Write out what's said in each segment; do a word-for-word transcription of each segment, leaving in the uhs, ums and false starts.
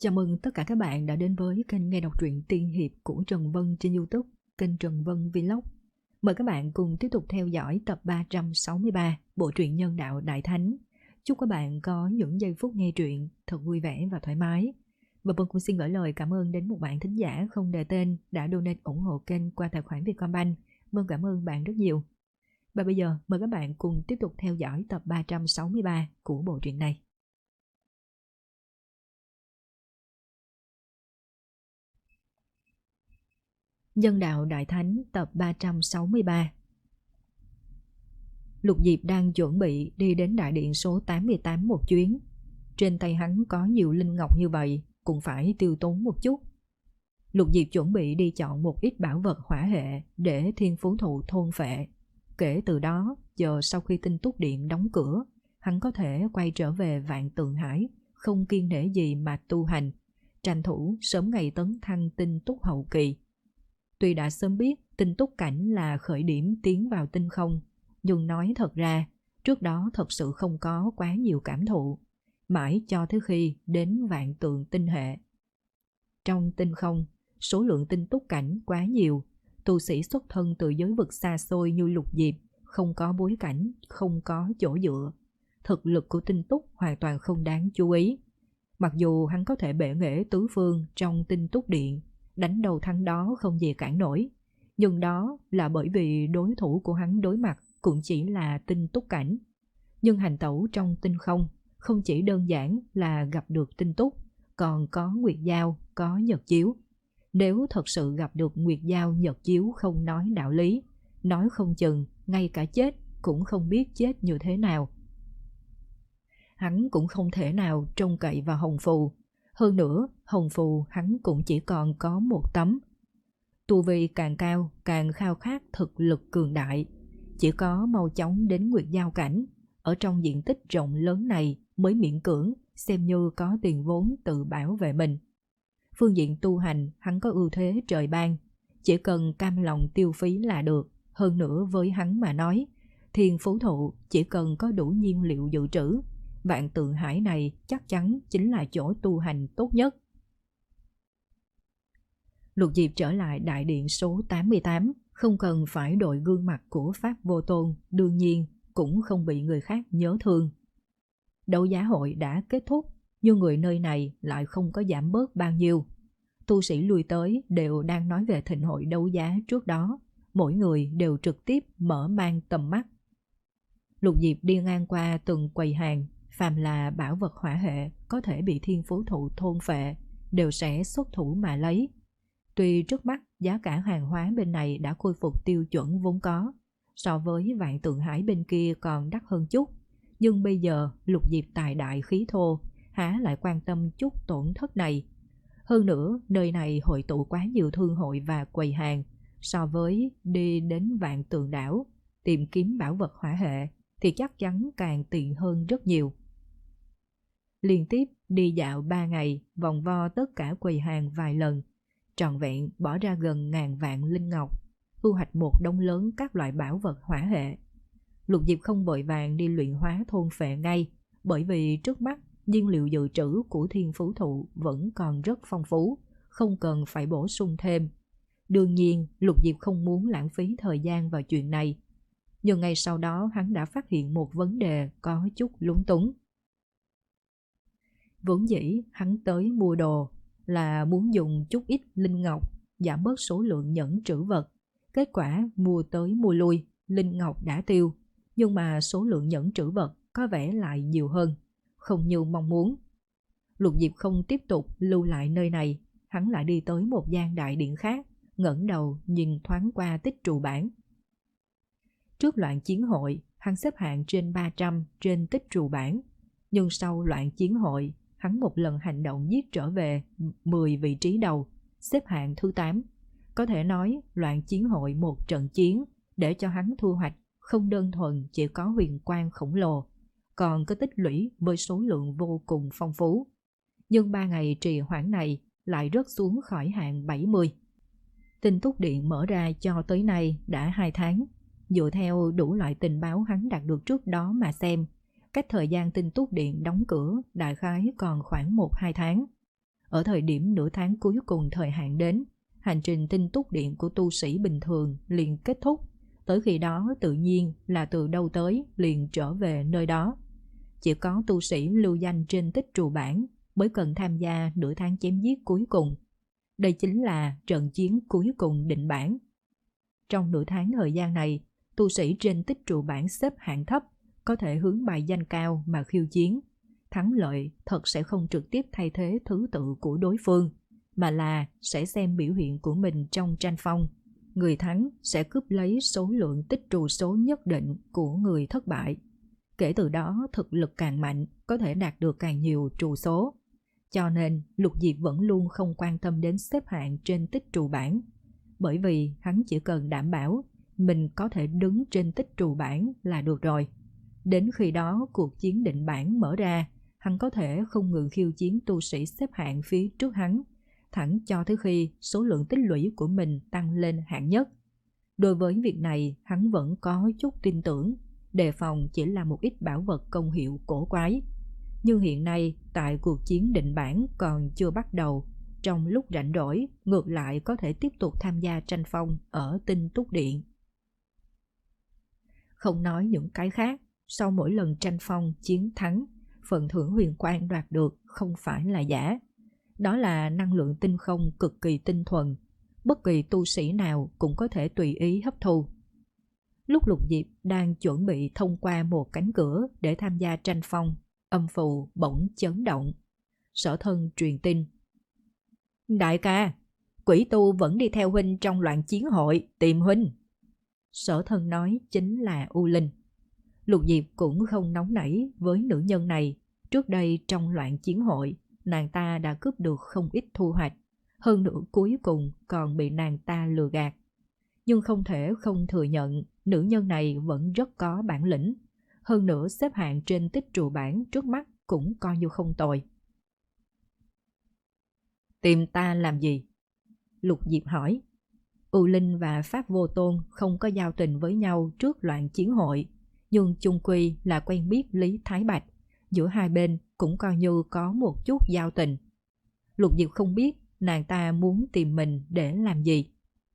Chào mừng tất cả các bạn đã đến với kênh nghe đọc truyện tiên hiệp của Trần Vân trên YouTube, kênh Trần Vân Vlog. Mời các bạn cùng tiếp tục theo dõi tập ba trăm sáu mươi ba bộ truyện Nhân Đạo Đại Thánh. Chúc các bạn có những giây phút nghe truyện thật vui vẻ và thoải mái. Và Vân cũng xin gửi lời cảm ơn đến một bạn thính giả không đề tên đã donate ủng hộ kênh qua tài khoản Vietcombank. Vân cảm ơn bạn rất nhiều. Và bây giờ mời các bạn cùng tiếp tục theo dõi tập ba trăm sáu mươi ba của bộ truyện này. Nhân Đạo Đại Thánh tập ba trăm sáu mươi ba. Lục Diệp đang chuẩn bị đi đến đại điện số tám mươi tám một chuyến. Trên tay hắn có nhiều linh ngọc như vậy, cũng phải tiêu tốn một chút. Lục Diệp chuẩn bị đi chọn một ít bảo vật hỏa hệ để thiên phú thụ thôn phệ. Kể từ đó, giờ sau khi Tinh Túc Điện đóng cửa, hắn có thể quay trở về Vạn Tượng Hải, không kiêng nể gì mà tu hành, tranh thủ sớm ngày tấn thăng Tinh Túc hậu kỳ. Tuy đã sớm biết Tinh Túc cảnh là khởi điểm tiến vào tinh không, nhưng nói thật ra, trước đó thật sự không có quá nhiều cảm thụ, mãi cho tới khi đến Vạn Tượng tinh hệ. Trong tinh không, số lượng Tinh Túc cảnh quá nhiều, tu sĩ xuất thân từ giới vực xa xôi như Lục Diệp, không có bối cảnh, không có chỗ dựa. Thực lực của Tinh Túc hoàn toàn không đáng chú ý. Mặc dù hắn có thể bệ nghệ tứ phương trong Tinh Túc Điện, đánh đầu thắng đó không gì cản nổi, nhưng đó là bởi vì đối thủ của hắn đối mặt cũng chỉ là Tinh Túc cảnh. Nhưng hành tẩu trong tinh không không chỉ đơn giản là gặp được Tinh Túc, còn có Nguyệt Giao, có Nhật Chiếu. Nếu thật sự gặp được Nguyệt Giao, Nhật Chiếu không nói đạo lý, nói không chừng ngay cả chết cũng không biết chết như thế nào. Hắn cũng không thể nào trông cậy vào Hồng Phù. Hơn nữa, Hồng Phù hắn cũng chỉ còn có một tấm. Tu vi càng cao, càng khao khát thực lực cường đại. Chỉ có mau chóng đến Nguyệt Giao cảnh, ở trong diện tích rộng lớn này mới miễn cưỡng xem như có tiền vốn tự bảo vệ mình. Phương diện tu hành hắn có ưu thế trời ban, chỉ cần cam lòng tiêu phí là được. Hơn nữa với hắn mà nói, thiên phú thụ chỉ cần có đủ nhiên liệu dự trữ, Vạn Tượng Hải này chắc chắn chính là chỗ tu hành tốt nhất. Lục Diệp trở lại đại điện số tám mươi tám, không cần phải đội gương mặt của Pháp Vô Tôn, đương nhiên cũng không bị người khác nhớ thương. Đấu giá hội đã kết thúc, nhưng người nơi này lại không có giảm bớt bao nhiêu. Tu sĩ lui tới đều đang nói về thịnh hội đấu giá trước đó, mỗi người đều trực tiếp mở mang tầm mắt. Lục Diệp đi ngang qua từng quầy hàng, phàm là bảo vật hỏa hệ có thể bị thiên phú thụ thôn phệ đều sẽ xuất thủ mà lấy. Tuy trước mắt giá cả hàng hóa bên này đã khôi phục tiêu chuẩn vốn có, so với Vạn Tượng Hải bên kia còn đắt hơn chút, nhưng bây giờ Lục Diệp tài đại khí thô, há lại quan tâm chút tổn thất này. Hơn nữa, nơi này hội tụ quá nhiều thương hội và quầy hàng, so với đi đến Vạn Tượng đảo tìm kiếm bảo vật hỏa hệ thì chắc chắn càng tiện hơn rất nhiều. Liên tiếp đi dạo ba ngày, vòng vo tất cả quầy hàng vài lần, trọn vẹn bỏ ra gần ngàn vạn linh ngọc, thu hoạch một đống lớn các loại bảo vật hỏa hệ. Lục Diệp không vội vàng đi luyện hóa thôn phệ ngay, bởi vì trước mắt nhiên liệu dự trữ của thiên phú thụ vẫn còn rất phong phú, không cần phải bổ sung thêm. Đương nhiên, Lục Diệp không muốn lãng phí thời gian vào chuyện này. Nhưng ngay sau đó hắn đã phát hiện một vấn đề có chút lúng túng. Vốn dĩ hắn tới mua đồ là muốn dùng chút ít linh ngọc giảm bớt số lượng nhẫn trữ vật. Kết quả mua tới mua lui, linh ngọc đã tiêu, nhưng mà số lượng nhẫn trữ vật có vẻ lại nhiều hơn, không như mong muốn. Lục Diệp không tiếp tục lưu lại nơi này, hắn lại đi tới một gian đại điện khác, ngẩng đầu nhìn thoáng qua tích trù bảng. Trước loạn chiến hội, hắn xếp hạng trên ba trăm trên tích trù bảng, nhưng sau loạn chiến hội, hắn một lần hành động giết trở về mười vị trí đầu, xếp hạng thứ tám. Có thể nói loạn chiến hội một trận chiến để cho hắn thu hoạch không đơn thuần chỉ có huyền quang khổng lồ, còn có tích lũy với số lượng vô cùng phong phú. Nhưng ba ngày trì hoãn này lại rớt xuống khỏi hạng bảy mươi. Tinh Túc Điện mở ra cho tới nay đã hai tháng. Dựa theo đủ loại tình báo hắn đạt được trước đó mà xem, cách thời gian Tinh Túc Điện đóng cửa đại khái còn khoảng một hai tháng. Ở thời điểm nửa tháng cuối cùng thời hạn đến, hành trình tinh túc điện của tu sĩ bình thường liền kết thúc. Tới khi đó tự nhiên là từ đâu tới liền trở về nơi đó. Chỉ có tu sĩ lưu danh trên tích trù bản mới cần tham gia nửa tháng chém giết cuối cùng. Đây chính là trận chiến cuối cùng định bản. Trong nửa tháng thời gian này, tu sĩ trên tích trụ bản xếp hạng thấp có thể hướng bài danh cao mà khiêu chiến. Thắng lợi thật sẽ không trực tiếp thay thế thứ tự của đối phương, mà là sẽ xem biểu hiện của mình trong tranh phong. Người thắng sẽ cướp lấy số lượng tích trù số nhất định của người thất bại. Kể từ đó thực lực càng mạnh có thể đạt được càng nhiều trù số. Cho nên Lục Diệp vẫn luôn không quan tâm đến xếp hạng trên tích trù bản, bởi vì hắn chỉ cần đảm bảo mình có thể đứng trên tích trù bản là được rồi. Đến khi đó cuộc chiến định bản mở ra, hắn có thể không ngừng khiêu chiến tu sĩ xếp hạng phía trước hắn, thẳng cho tới khi số lượng tích lũy của mình tăng lên hạng nhất. Đối với việc này hắn vẫn có chút tin tưởng, đề phòng chỉ là một ít bảo vật công hiệu cổ quái. Nhưng hiện nay tại cuộc chiến định bản còn chưa bắt đầu, trong lúc rảnh rỗi ngược lại có thể tiếp tục tham gia tranh phong ở Tinh Túc Điện. Không nói những cái khác, sau mỗi lần tranh phong chiến thắng, phần thưởng huyền quang đoạt được không phải là giả. Đó là năng lượng tinh không cực kỳ tinh thuần, bất kỳ tu sĩ nào cũng có thể tùy ý hấp thu. Lúc Lục Diệp đang chuẩn bị thông qua một cánh cửa để tham gia tranh phong, âm phù bỗng chấn động. Sở Thân truyền tin: Đại ca, quỷ tu vẫn đi theo huynh trong loạn chiến hội tìm huynh. Sở Thân nói chính là U Linh. Lục Diệp cũng không nóng nảy với nữ nhân này. Trước đây trong loạn chiến hội, nàng ta đã cướp được không ít thu hoạch, hơn nữa cuối cùng còn bị nàng ta lừa gạt. Nhưng không thể không thừa nhận nữ nhân này vẫn rất có bản lĩnh. Hơn nữa xếp hạng trên tích trụ bảng trước mắt cũng coi như không tồi. Tìm ta làm gì? Lục Diệp hỏi. U Linh và Pháp Vô Tôn không có giao tình với nhau trước loạn chiến hội, nhưng chung quy là quen biết Lý Thái Bạch, giữa hai bên cũng coi như có một chút giao tình. Lục Diệp không biết nàng ta muốn tìm mình để làm gì.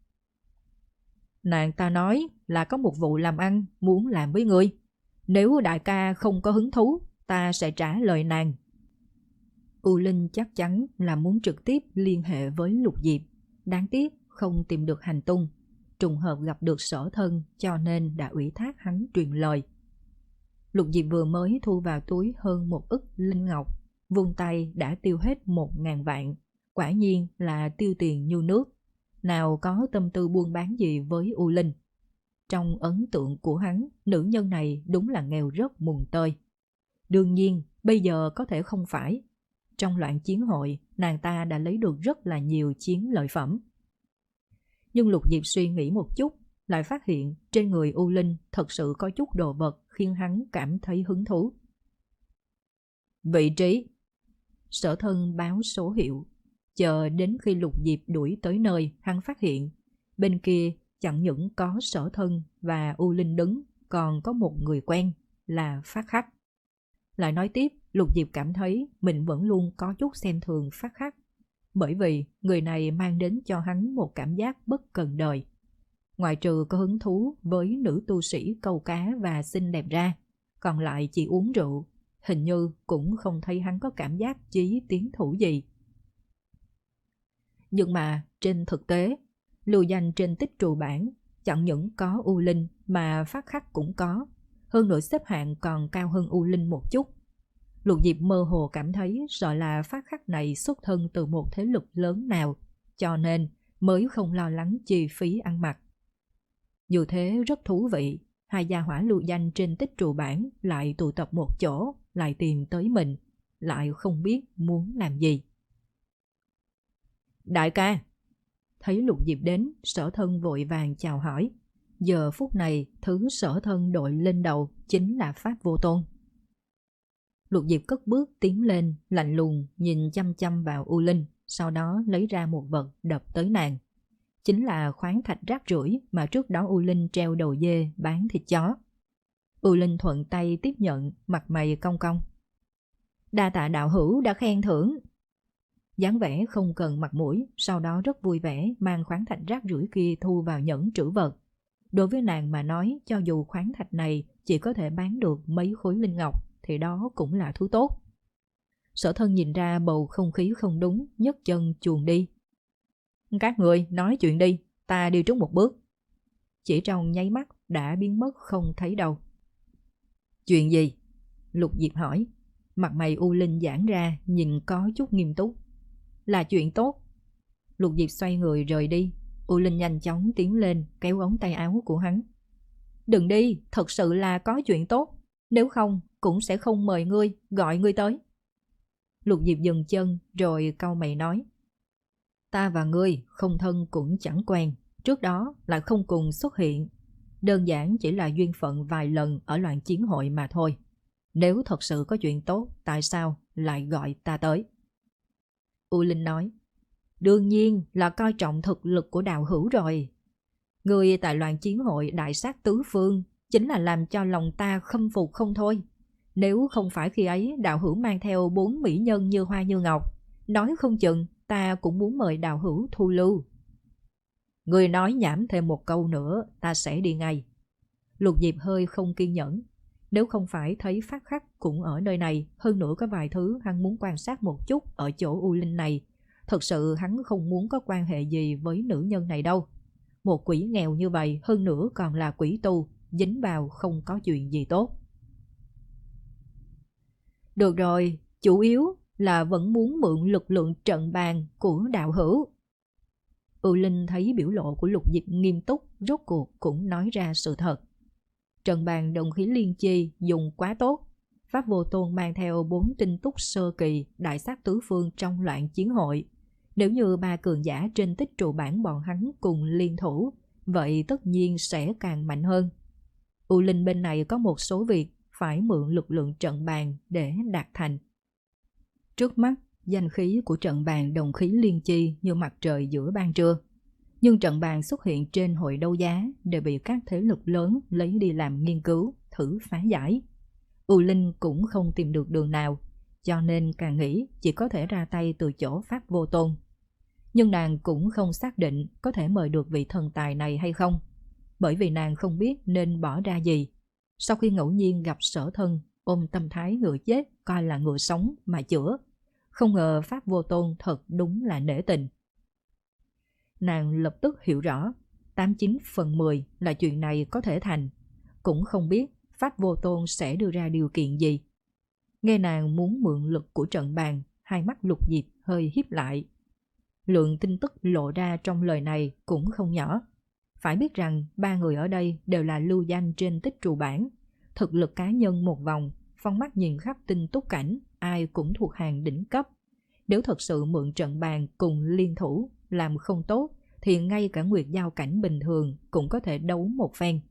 Nàng ta nói là có một vụ làm ăn muốn làm với ngươi. Nếu đại ca không có hứng thú, ta sẽ trả lời nàng. U Linh chắc chắn là muốn trực tiếp liên hệ với Lục Diệp. Đáng tiếc không tìm được hành tung. Trùng hợp gặp được Sở Thân cho nên đã ủy thác hắn truyền lời. Lục Diệp vừa mới thu vào túi hơn một ức linh ngọc, vung tay đã tiêu hết một ngàn vạn. Quả nhiên là tiêu tiền như nước. Nào có tâm tư buôn bán gì với U Linh. Trong ấn tượng của hắn, nữ nhân này đúng là nghèo rất mùng tơi. Đương nhiên, bây giờ có thể không phải. Trong loạn chiến hội, nàng ta đã lấy được rất là nhiều chiến lợi phẩm. Nhưng Lục Diệp suy nghĩ một chút, lại phát hiện trên người U Linh thật sự có chút đồ vật khiến hắn cảm thấy hứng thú. Vị trí. Sở Thân báo số hiệu. Chờ đến khi Lục Diệp đuổi tới nơi, hắn phát hiện bên kia chẳng những có Sở Thân và U Linh đứng, còn có một người quen là Phát Khắc. Lại nói tiếp, Lục Diệp cảm thấy mình vẫn luôn có chút xem thường Phát Khắc, bởi vì người này mang đến cho hắn một cảm giác bất cần đời. Ngoại trừ có hứng thú với nữ tu sĩ câu cá và xinh đẹp ra, còn lại chỉ uống rượu, hình như cũng không thấy hắn có cảm giác chí tiến thủ gì. Nhưng mà trên thực tế, lưu danh trên tích trù bảng chẳng những có U Linh mà Phát Khắc cũng có, hơn nữa xếp hạng còn cao hơn U Linh một chút. Lục Diệp mơ hồ cảm thấy sợ là Phát Khắc này xuất thân từ một thế lực lớn nào, cho nên mới không lo lắng chi phí ăn mặc. Dù thế rất thú vị, hai gia hỏa lưu danh trên tích trù bảng lại tụ tập một chỗ, lại tìm tới mình, lại không biết muốn làm gì. Đại ca! Thấy Lục Diệp đến, Sở Thân vội vàng chào hỏi. Giờ phút này, thứ Sở Thân đội lên đầu chính là Pháp Vô Tôn. Lục Diệp cất bước tiến lên, lạnh lùng nhìn chăm chăm vào U Linh, sau đó lấy ra một vật đập tới nàng. Chính là khoáng thạch rác rưởi mà trước đó U Linh treo đầu dê bán thịt chó. U Linh thuận tay tiếp nhận, mặt mày cong cong. Đa tạ đạo hữu đã khen thưởng. dáng vẻ không cần mặt mũi, sau đó rất vui vẻ mang khoáng thạch rác rưởi kia thu vào nhẫn trữ vật. Đối với nàng mà nói, cho dù khoáng thạch này chỉ có thể bán được mấy khối linh ngọc thì đó cũng là thứ tốt. Sở Thân nhìn ra bầu không khí không đúng, nhấc chân chuồn đi. Các người nói chuyện đi, ta đi trước một bước. Chỉ trong nháy mắt đã biến mất không thấy đâu. Chuyện gì? Lục Diệp hỏi. Mặt mày U Linh giãn ra, nhìn có chút nghiêm túc. Là chuyện tốt. Lục Diệp xoay người rời đi. U Linh nhanh chóng tiến lên, kéo ống tay áo của hắn. Đừng đi, thật sự là có chuyện tốt. Nếu không, cũng sẽ không mời ngươi, gọi ngươi tới. Lục Diệp dừng chân, rồi cau mày nói. Ta và ngươi không thân cũng chẳng quen, trước đó lại không cùng xuất hiện. Đơn giản chỉ là duyên phận vài lần ở loạn chiến hội mà thôi. Nếu thật sự có chuyện tốt, tại sao lại gọi ta tới? U Linh nói. Đương nhiên là coi trọng thực lực của đạo hữu rồi. Người tại loạn chiến hội đại sát tứ phương chính là làm cho lòng ta khâm phục không thôi. Nếu không phải khi ấy đạo hữu mang theo bốn mỹ nhân như hoa như ngọc, nói không chừng ta cũng muốn mời đạo hữu thu lưu. Người nói nhảm thêm một câu nữa, ta sẽ đi ngay. Lục Diệp hơi không kiên nhẫn. Nếu không phải thấy Phát Khắc cũng ở nơi này, hơn nữa có vài thứ hắn muốn quan sát một chút ở chỗ U Linh này, thật sự hắn không muốn có quan hệ gì với nữ nhân này đâu. Một quỷ nghèo như vậy, hơn nữa còn là quỷ tu, dính vào không có chuyện gì tốt. Được rồi, chủ yếu là vẫn muốn mượn lực lượng trận bàn của đạo hữu. U Linh thấy biểu lộ của Lục Diệp nghiêm túc, rốt cuộc cũng nói ra sự thật. Trận bàn đồng khí liên chi dùng quá tốt. Pháp Vô Tôn mang theo bốn tinh túc sơ kỳ đại sát tứ phương trong loạn chiến hội. Nếu như ba cường giả trên tích trụ bản bọn hắn cùng liên thủ, vậy tất nhiên sẽ càng mạnh hơn. U Linh bên này có một số việc phải mượn lực lượng trận bàn để đạt thành. Trước mắt, danh khí của trận bàn đồng khí liên chi như mặt trời giữa ban trưa. Nhưng trận bàn xuất hiện trên hội đấu giá đều bị các thế lực lớn lấy đi làm nghiên cứu, thử phá giải. U Linh cũng không tìm được đường nào, cho nên càng nghĩ chỉ có thể ra tay từ chỗ Pháp Vô Tôn. Nhưng nàng cũng không xác định có thể mời được vị thần tài này hay không, bởi vì nàng không biết nên bỏ ra gì. Sau khi ngẫu nhiên gặp Sở Thân, ôm tâm thái ngựa chết coi là ngựa sống mà chữa, không ngờ Pháp Vô Tôn thật đúng là nể tình. Nàng lập tức hiểu rõ, tám chín phần mười là chuyện này có thể thành, cũng không biết Pháp Vô Tôn sẽ đưa ra điều kiện gì. Nghe nàng muốn mượn lực của trận bàn, hai mắt Lục Diệp hơi híp lại. Lượng tin tức lộ ra trong lời này cũng không nhỏ. Phải biết rằng ba người ở đây đều là lưu danh trên tích trù bản, thực lực cá nhân một vòng, phong mắt nhìn khắp tinh túc cảnh, ai cũng thuộc hàng đỉnh cấp. Nếu thật sự mượn trận bàn cùng liên thủ, làm không tốt, thì ngay cả nguyệt giao cảnh bình thường cũng có thể đấu một phen.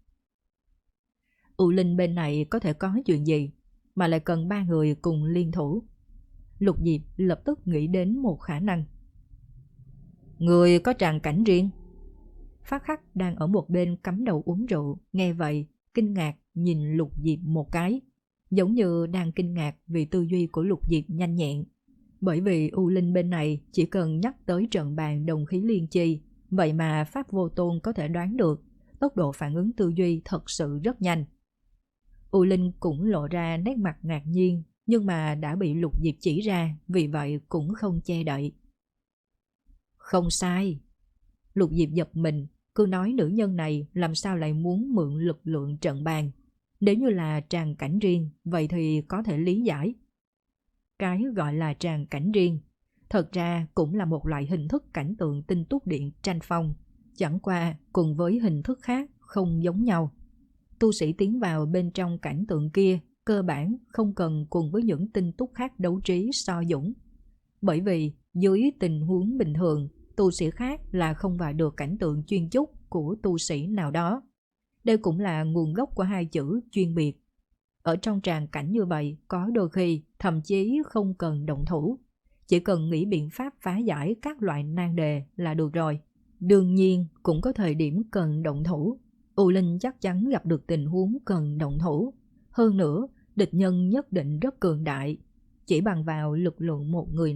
U Linh bên này có thể có chuyện gì, mà lại cần ba người cùng liên thủ? Lục Diệp lập tức nghĩ đến một khả năng. Người có tràng cảnh riêng? Phát Khắc đang ở một bên cắm đầu uống rượu, nghe vậy, kinh ngạc nhìn Lục Diệp một cái, giống như đang kinh ngạc vì tư duy của Lục Diệp nhanh nhẹn. Bởi vì U Linh bên này chỉ cần nhắc tới trận bàn đồng khí liên chi, vậy mà Pháp Vô Tôn có thể đoán được, tốc độ phản ứng tư duy thật sự rất nhanh. U Linh cũng lộ ra nét mặt ngạc nhiên, nhưng mà đã bị Lục Diệp chỉ ra, vì vậy cũng không che đậy. Không sai. Lục Diệp giật mình, cứ nói nữ nhân này làm sao lại muốn mượn lực lượng trận bàn. Nếu như là tràng cảnh riêng, vậy thì có thể lý giải. Cái gọi là tràng cảnh riêng, thật ra cũng là một loại hình thức cảnh tượng tinh túc điện tranh phong, chẳng qua cùng với hình thức khác không giống nhau. Tu sĩ tiến vào bên trong cảnh tượng kia, cơ bản không cần cùng với những tinh túc khác đấu trí so dũng. Bởi vì dưới tình huống bình thường, tu sĩ khác là không vào được cảnh tượng chuyên chúc của tu sĩ nào đó. Đây cũng là nguồn gốc của hai chữ chuyên biệt. Ở trong tràng cảnh như vậy, có đôi khi thậm chí không cần động thủ, chỉ cần nghĩ biện pháp phá giải các loại nan đề là được rồi. Đương nhiên cũng có thời điểm cần động thủ. U Linh chắc chắn gặp được tình huống cần động thủ. Hơn nữa, địch nhân nhất định rất cường đại. Chỉ bằng vào lực lượng một người nàng,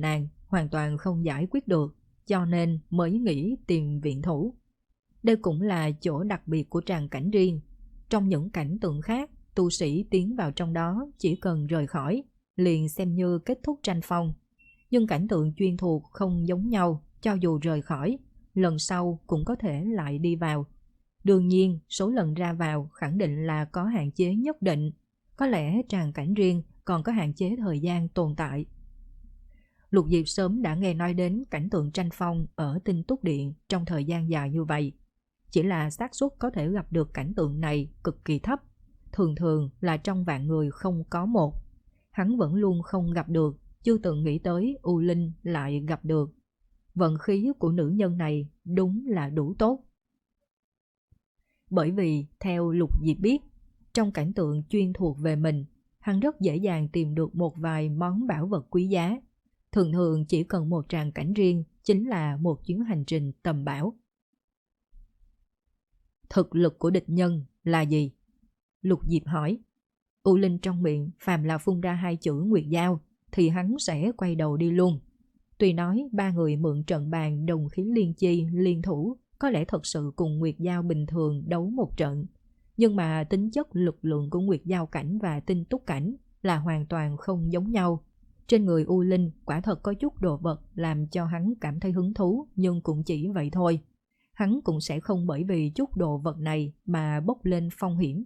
hoàn toàn không giải quyết được, cho nên mới nghĩ tìm viện thủ. Đây cũng là chỗ đặc biệt của tràng cảnh riêng. Trong những cảnh tượng khác, tu sĩ tiến vào trong đó chỉ cần rời khỏi, liền xem như kết thúc tranh phong. Nhưng cảnh tượng chuyên thuộc không giống nhau, cho dù rời khỏi, lần sau cũng có thể lại đi vào. Đương nhiên, số lần ra vào khẳng định là có hạn chế nhất định. Có lẽ tràng cảnh riêng còn có hạn chế thời gian tồn tại. Lục Diệp sớm đã nghe nói đến cảnh tượng tranh phong ở Tinh Túc Điện trong thời gian dài như vậy. Chỉ là xác suất có thể gặp được cảnh tượng này cực kỳ thấp, thường thường là trong vạn người không có một. Hắn vẫn luôn không gặp được, chưa từng nghĩ tới U Linh lại gặp được. Vận khí của nữ nhân này đúng là đủ tốt. Bởi vì theo Lục Diệp biết, trong cảnh tượng chuyên thuộc về mình, hắn rất dễ dàng tìm được một vài món bảo vật quý giá. Thường thường chỉ cần một tràng cảnh riêng chính là một chuyến hành trình tầm bảo. Thực lực của địch nhân là gì? Lục Diệp hỏi. U Linh trong miệng phàm là phun ra hai chữ Nguyệt Giao thì hắn sẽ quay đầu đi luôn. Tuy nói ba người mượn trận bàn đồng khí liên chi liên thủ có lẽ thật sự cùng Nguyệt Giao bình thường đấu một trận, nhưng mà tính chất lực lượng của Nguyệt Giao cảnh và Tinh Túc cảnh là hoàn toàn không giống nhau. Trên người U Linh quả thật có chút đồ vật làm cho hắn cảm thấy hứng thú, nhưng cũng chỉ vậy thôi. Hắn cũng sẽ không bởi vì chút đồ vật này mà bốc lên phong hiểm.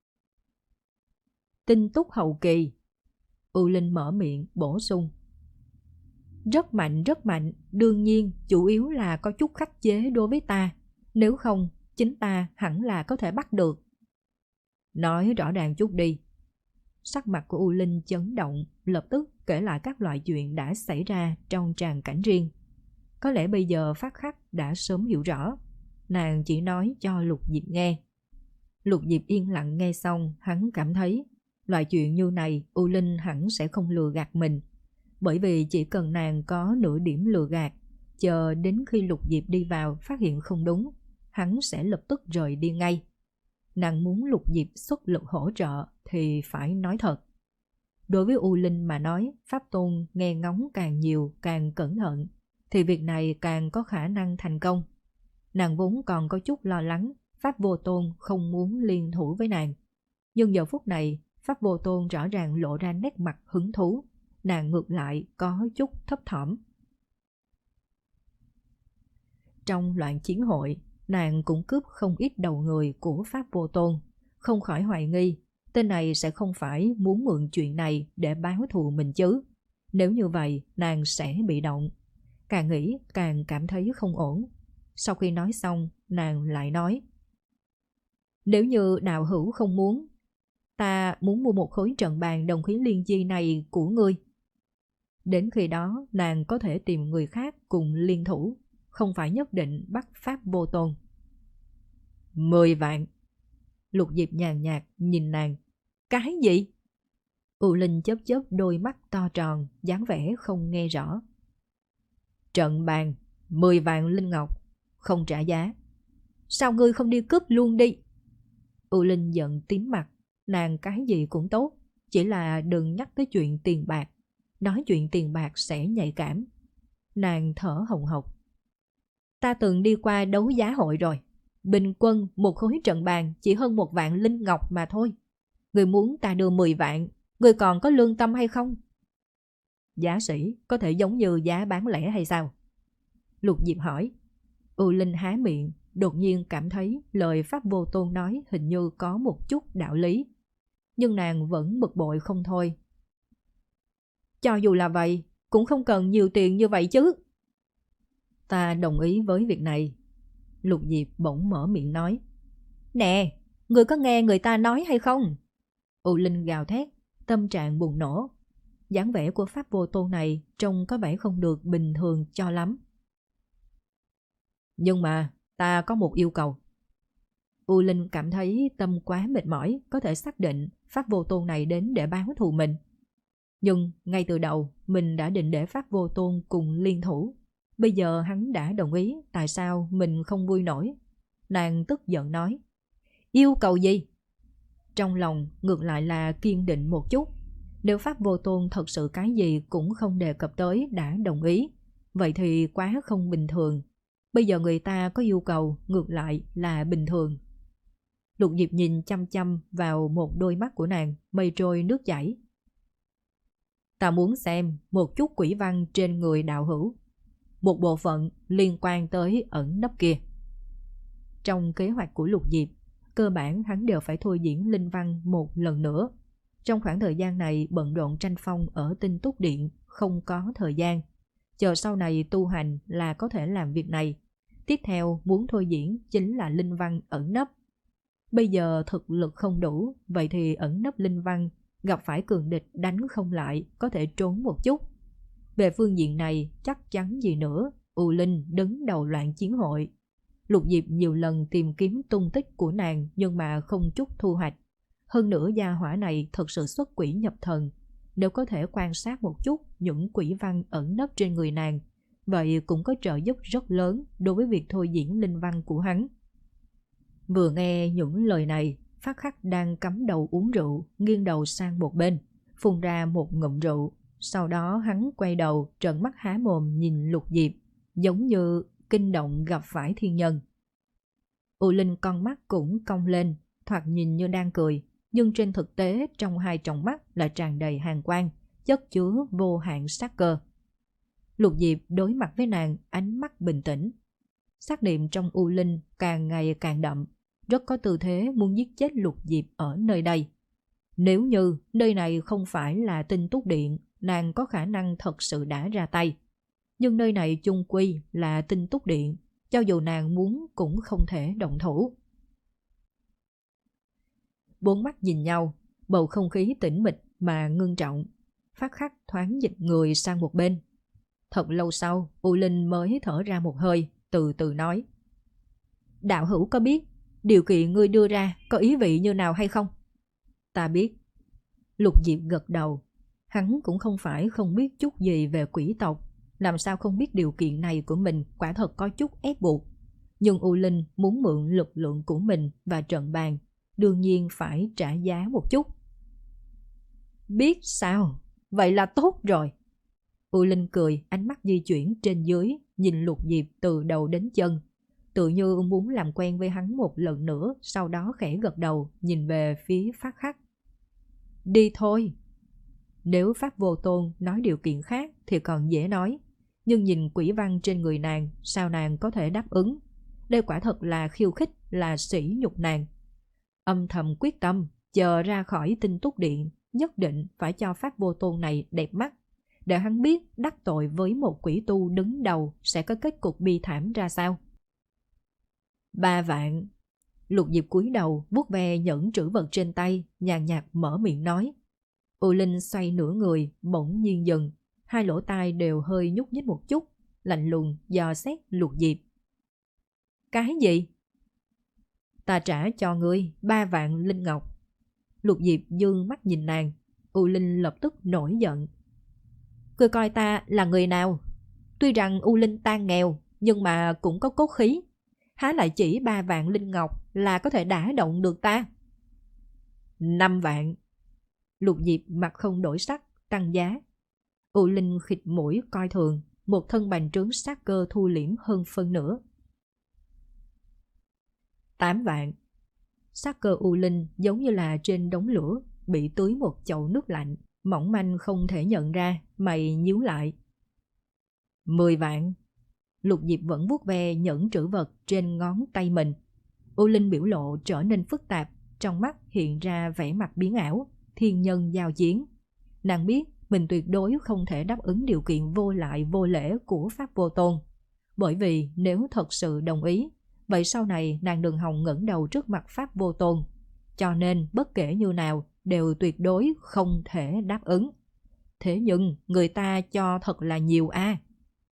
Tinh Túc hậu kỳ. U Linh mở miệng bổ sung. Rất mạnh, rất mạnh, đương nhiên chủ yếu là có chút khắc chế đối với ta. Nếu không, chính ta hẳn là có thể bắt được. Nói rõ ràng chút đi. Sắc mặt của U Linh chấn động, lập tức kể lại các loại chuyện đã xảy ra trong tràng cảnh riêng. Có lẽ bây giờ Phát Khắc đã sớm hiểu rõ. Nàng chỉ nói cho Lục Diệp nghe. Lục Diệp yên lặng nghe xong, hắn cảm thấy loại chuyện như này U Linh hẳn sẽ không lừa gạt mình. Bởi vì chỉ cần nàng có nửa điểm lừa gạt, chờ đến khi Lục Diệp đi vào phát hiện không đúng, hắn sẽ lập tức rời đi ngay. Nàng muốn Lục Diệp xuất lực hỗ trợ thì phải nói thật. Đối với U Linh mà nói, Pháp Tôn nghe ngóng càng nhiều càng cẩn thận, thì việc này càng có khả năng thành công. Nàng vốn còn có chút lo lắng Pháp Vô Tôn không muốn liên thủ với nàng. Nhưng giờ phút này, Pháp Vô Tôn rõ ràng lộ ra nét mặt hứng thú. Nàng ngược lại có chút thấp thỏm. Trong loạn chiến hội, nàng cũng cướp không ít đầu người của Pháp Vô Tôn. Không khỏi hoài nghi, tên này sẽ không phải muốn mượn chuyện này để báo thù mình chứ. Nếu như vậy, nàng sẽ bị động. Càng nghĩ, càng cảm thấy không ổn. Sau khi nói xong, nàng lại nói. Nếu như đạo hữu không muốn, ta muốn mua một khối trận bàn đồng khí liên chi này của ngươi. Đến khi đó, nàng có thể tìm người khác cùng liên thủ, không phải nhất định bắt Pháp Vô Tôn. Mười vạn. Lục Diệp nhàn nhạt nhìn nàng. Cái gì? U Linh chớp chớp đôi mắt to tròn, dáng vẻ không nghe rõ. Trận bàn, mười vạn linh ngọc, không trả giá. Sao ngươi không đi cướp luôn đi? U Linh giận tím mặt, nàng cái gì cũng tốt, chỉ là đừng nhắc tới chuyện tiền bạc. Nói chuyện tiền bạc sẽ nhạy cảm. Nàng thở hồng hộc. Ta từng đi qua đấu giá hội rồi. Bình quân một khối trận bàn chỉ hơn một vạn linh ngọc mà thôi. Người muốn ta đưa mười vạn, người còn có lương tâm hay không? Giá sĩ có thể giống như giá bán lẻ hay sao? Lục Diệp hỏi. U Linh há miệng, đột nhiên cảm thấy lời Pháp Vô Tôn nói hình như có một chút đạo lý. Nhưng nàng vẫn bực bội không thôi. Cho dù là vậy, cũng không cần nhiều tiền như vậy chứ. Ta đồng ý với việc này. Lục Diệp bỗng mở miệng nói. Nè, người có nghe người ta nói hay không? U Linh gào thét, tâm trạng bùng nổ. Dáng vẻ của Pháp Vô Tôn này trông có vẻ không được bình thường cho lắm. Nhưng mà ta có một yêu cầu. U Linh cảm thấy tâm quá mệt mỏi, có thể xác định Pháp Vô Tôn này đến để báo thù mình. Nhưng ngay từ đầu mình đã định để Pháp Vô Tôn cùng liên thủ. Bây giờ hắn đã đồng ý, tại sao mình không vui nổi? Nàng tức giận nói. Yêu cầu gì? Trong lòng ngược lại là kiên định một chút. Nếu Pháp Vô Tôn thật sự cái gì cũng không đề cập tới đã đồng ý, vậy thì quá không bình thường. Bây giờ người ta có yêu cầu, ngược lại là bình thường. Lục Diệp nhìn chăm chăm vào một đôi mắt của nàng, mây trôi nước chảy. Ta muốn xem một chút quỷ văn trên người đạo hữu, một bộ phận liên quan tới ẩn nấp kia. Trong kế hoạch của Lục Diệp, cơ bản hắn đều phải thôi diễn linh văn một lần nữa. Trong khoảng thời gian này bận rộn tranh phong ở Tinh Túc Điện, không có thời gian. Chờ sau này tu hành là có thể làm việc này. Tiếp theo muốn thôi diễn chính là linh văn ẩn nấp. Bây giờ thực lực không đủ, vậy thì ẩn nấp linh văn, gặp phải cường địch đánh không lại, có thể trốn một chút. Về phương diện này, chắc chắn gì nữa, U Linh đứng đầu loạn chiến hội. Lục Diệp nhiều lần tìm kiếm tung tích của nàng nhưng mà không chút thu hoạch. Hơn nữa gia hỏa này thật sự xuất quỷ nhập thần. Nếu có thể quan sát một chút những quỷ văn ẩn nấp trên người nàng, vậy cũng có trợ giúp rất lớn đối với việc thôi diễn linh văn của hắn. Vừa nghe những lời này, Phát Khắc đang cắm đầu uống rượu, nghiêng đầu sang một bên, phun ra một ngụm rượu. Sau đó hắn quay đầu, trợn mắt há mồm nhìn Lục Diệp, giống như kinh động gặp phải thiên nhân. U Linh con mắt cũng cong lên, thoạt nhìn như đang cười, nhưng trên thực tế trong hai tròng mắt lại tràn đầy hàn quang, chất chứa vô hạn sát cơ. Lục Diệp đối mặt với nàng, ánh mắt bình tĩnh. Sát niệm trong U Linh càng ngày càng đậm, rất có tư thế muốn giết chết Lục Diệp ở nơi đây. Nếu như nơi này không phải là Tinh Túc Điện, nàng có khả năng thật sự đã ra tay. Nhưng nơi này chung quy là Tinh Túc Điện, cho dù nàng muốn cũng không thể động thủ. Bốn mắt nhìn nhau, bầu không khí tĩnh mịch mà ngưng trọng. Phát Khắc thoáng dịch người sang một bên. Thật lâu sau, U Linh mới thở ra một hơi, từ từ nói: Đạo hữu có biết điều kiện ngươi đưa ra có ý vị như nào hay không? Ta biết. Lục Diệp gật đầu. Hắn cũng không phải không biết chút gì về quỷ tộc, làm sao không biết điều kiện này của mình quả thật có chút ép buộc. Nhưng U Linh muốn mượn lực lượng của mình và trận bàn, đương nhiên phải trả giá một chút. Biết sao? Vậy là tốt rồi. U Linh cười, ánh mắt di chuyển trên dưới, nhìn Lục Diệp từ đầu đến chân, tự như muốn làm quen với hắn một lần nữa, sau đó khẽ gật đầu, nhìn về phía Phát Khắc. Đi thôi. Nếu Pháp Vô Tôn nói điều kiện khác thì còn dễ nói, nhưng nhìn quỷ văn trên người nàng, sao nàng có thể đáp ứng? Đây quả thật là khiêu khích, là sỉ nhục nàng. Âm thầm quyết tâm, chờ ra khỏi Tinh Túc Điện, nhất định phải cho Pháp Vô Tôn này đẹp mắt, để hắn biết đắc tội với một quỷ tu đứng đầu sẽ có kết cục bi thảm ra sao. Ba vạn. Lục Diệp cúi đầu vuốt ve nhẫn trữ vật trên tay, nhàn nhạt mở miệng nói. U Linh xoay nửa người, bỗng nhiên dừng, hai lỗ tai đều hơi nhúc nhích một chút, lạnh lùng dò xét Lục Diệp. Cái gì? Ta trả cho ngươi ba vạn linh ngọc. Lục Diệp dương mắt nhìn nàng. U Linh lập tức nổi giận. Ngươi coi ta là người nào? Tuy rằng U Linh ta nghèo, nhưng mà cũng có cốt khí. Há lại chỉ ba vạn linh ngọc là có thể đả động được ta? Năm vạn. Lục Diệp mặt không đổi sắc, tăng giá. U Linh khịt mũi coi thường, một thân bành trướng sát cơ thu liễm hơn phân nửa. Tám vạn. Sát cơ U Linh giống như là trên đống lửa bị tưới một chậu nước lạnh, mỏng manh không thể nhận ra, mày nhíu lại. Mười vạn. Lục Diệp vẫn vuốt ve nhẫn trữ vật trên ngón tay mình. U Linh biểu lộ trở nên phức tạp, trong mắt hiện ra vẻ mặt biến ảo, thiên nhân giao chiến. Nàng biết mình tuyệt đối không thể đáp ứng điều kiện vô lại vô lễ của Pháp Vô Tôn, bởi vì nếu thật sự đồng ý, vậy sau này nàng đừng hòng ngẩng đầu trước mặt Pháp Vô Tôn, cho nên bất kể như nào đều tuyệt đối không thể đáp ứng. Thế nhưng người ta cho thật là nhiều a. À.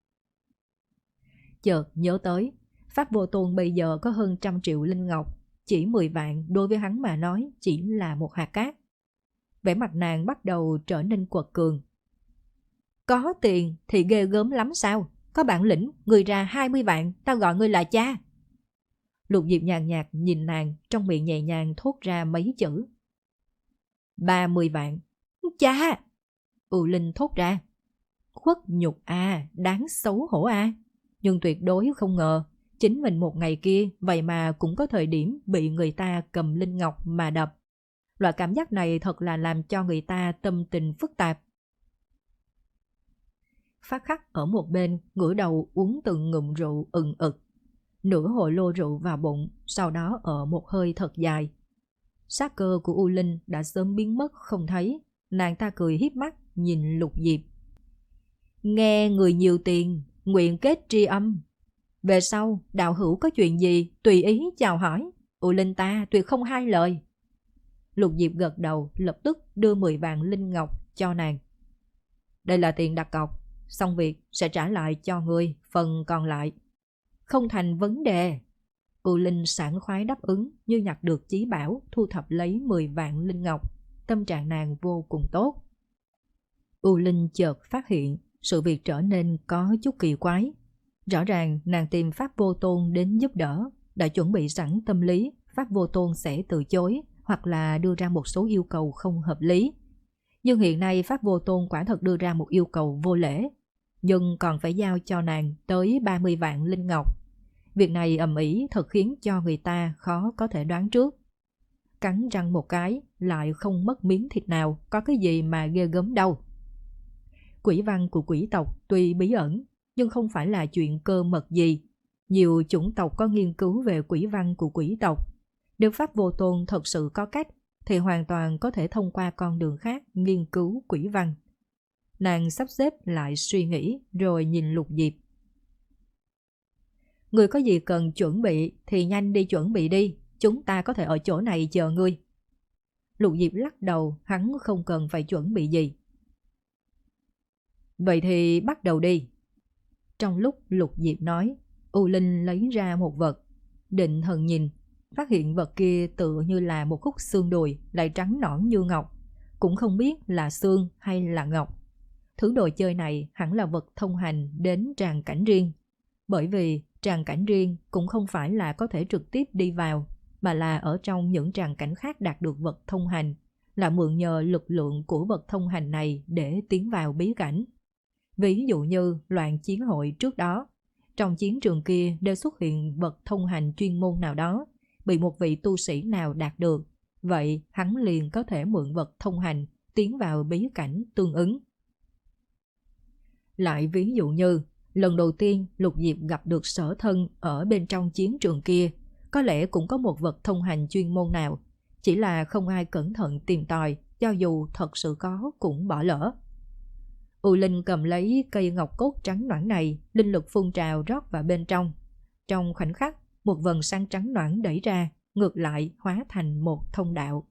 Chợt nhớ tới, Pháp Vô Tôn bây giờ có hơn trăm triệu linh ngọc, chỉ mười vạn đối với hắn mà nói chỉ là một hạt cát. Vẻ mặt nàng bắt đầu trở nên quật cường. Có tiền thì ghê gớm lắm sao? Có bản lĩnh, người ra hai mươi vạn, tao gọi ngươi là cha. Lục Diệp nhàn nhạt nhìn nàng, trong miệng nhẹ nhàng thốt ra mấy chữ. Ba mươi vạn. Cha! U Linh thốt ra. khuất nhục à, đáng xấu hổ à. Nhưng tuyệt đối không ngờ, chính mình một ngày kia vậy mà cũng có thời điểm bị người ta cầm linh ngọc mà đập. Loại cảm giác này thật là làm cho người ta tâm tình phức tạp. Phát Khắc ở một bên ngửa đầu uống từng ngụm rượu ừng ực. Nửa hồ lô rượu vào bụng, sau đó ở một hơi thật dài. Sát cơ của U Linh đã sớm biến mất không thấy. Nàng ta cười hiếp mắt nhìn Lục Diệp. Nghe người nhiều tiền, nguyện kết tri âm. Về sau, đạo hữu có chuyện gì, tùy ý chào hỏi. U Linh ta tuyệt không hai lời. Lục Diệp gật đầu, lập tức đưa mười vạn linh ngọc cho nàng. Đây là tiền đặt cọc, xong việc sẽ trả lại cho ngươi phần còn lại. Không thành vấn đề. U Linh sảng khoái đáp ứng như nhặt được chí bảo, thu thập lấy mười vạn linh ngọc. Tâm trạng nàng vô cùng tốt. U Linh chợt phát hiện sự việc trở nên có chút kỳ quái. Rõ ràng nàng tìm Pháp Vô Tôn đến giúp đỡ, đã chuẩn bị sẵn tâm lý Pháp Vô Tôn sẽ từ chối hoặc là đưa ra một số yêu cầu không hợp lý. Nhưng hiện nay Pháp Vô Tôn quả thật đưa ra một yêu cầu vô lễ, nhưng còn phải giao cho nàng tới ba mươi vạn linh ngọc. Việc này ầm ĩ thật khiến cho người ta khó có thể đoán trước. Cắn răng một cái, lại không mất miếng thịt nào, có cái gì mà ghê gớm đâu. Quỷ văn của quỷ tộc tuy bí ẩn, nhưng không phải là chuyện cơ mật gì. Nhiều chủng tộc có nghiên cứu về quỷ văn của quỷ tộc. Nếu Pháp Vô Tôn thật sự có cách, thì hoàn toàn có thể thông qua con đường khác nghiên cứu quỷ văn. Nàng sắp xếp lại suy nghĩ rồi nhìn Lục Diệp. Người có gì cần chuẩn bị thì nhanh đi chuẩn bị đi, chúng ta có thể ở chỗ này chờ ngươi. Lục Diệp lắc đầu, hắn không cần phải chuẩn bị gì. Vậy thì bắt đầu đi. Trong lúc Lục Diệp nói, U Linh lấy ra một vật, định thần nhìn, phát hiện vật kia tựa như là một khúc xương đùi, lại trắng nõn như ngọc, cũng không biết là xương hay là ngọc. Thứ đồ chơi này hẳn là vật thông hành đến tràng cảnh riêng, bởi vì tràng cảnh riêng cũng không phải là có thể trực tiếp đi vào, mà là ở trong những tràng cảnh khác đạt được vật thông hành, là mượn nhờ lực lượng của vật thông hành này để tiến vào bí cảnh. Ví dụ như loạn chiến hội trước đó, trong chiến trường kia đều xuất hiện vật thông hành chuyên môn nào đó, bị một vị tu sĩ nào đạt được, vậy hắn liền có thể mượn vật thông hành tiến vào bí cảnh tương ứng. Lại ví dụ như, lần đầu tiên Lục Diệp gặp được Sở Thân ở bên trong chiến trường kia, có lẽ cũng có một vật thông hành chuyên môn nào, chỉ là không ai cẩn thận tìm tòi, cho dù thật sự có cũng bỏ lỡ. U Linh cầm lấy cây ngọc cốt trắng nõn này, linh lực phun trào rót vào bên trong. Trong khoảnh khắc, một vầng sáng trắng nõn đẩy ra, ngược lại hóa thành một thông đạo.